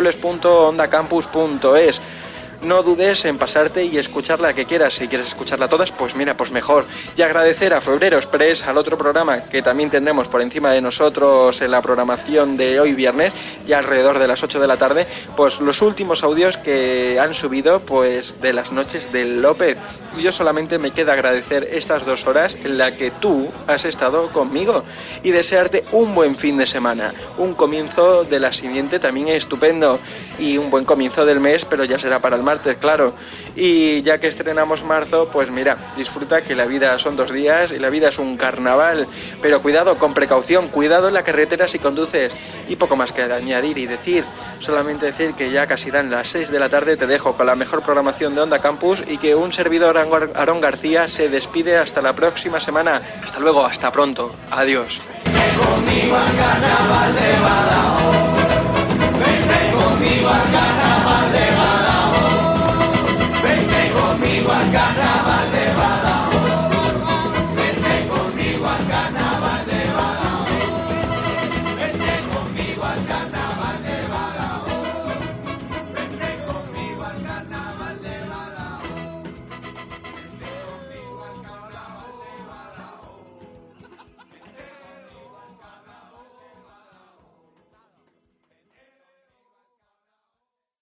www.ondacampus.es. No dudes en pasarte y escuchar la que quieras. Si quieres escucharla todas, pues mira, pues mejor. Y agradecer a Febrero Express, al otro programa que también tendremos por encima de nosotros en la programación de hoy viernes, ya alrededor de las 8 de la tarde, pues los últimos audios que han subido pues de las noches del López. Y yo solamente me queda agradecer estas 2 horas en las que tú has estado conmigo y desearte un buen fin de semana, un comienzo de la siguiente también estupendo y un buen comienzo del mes, pero ya será para el martes, claro. Y ya que estrenamos marzo, pues mira, disfruta que la vida son 2 días y la vida es un carnaval, pero cuidado, con precaución, cuidado en la carretera si conduces. Y poco más que añadir y decir, solamente decir que ya casi dan las 6 de la tarde, te dejo con la mejor programación de Onda Campus y que un servidor Aarón García se despide hasta la próxima semana. Hasta luego, hasta pronto, adiós. Conmigo al carnaval de Badajoz, vente conmigo al carnaval.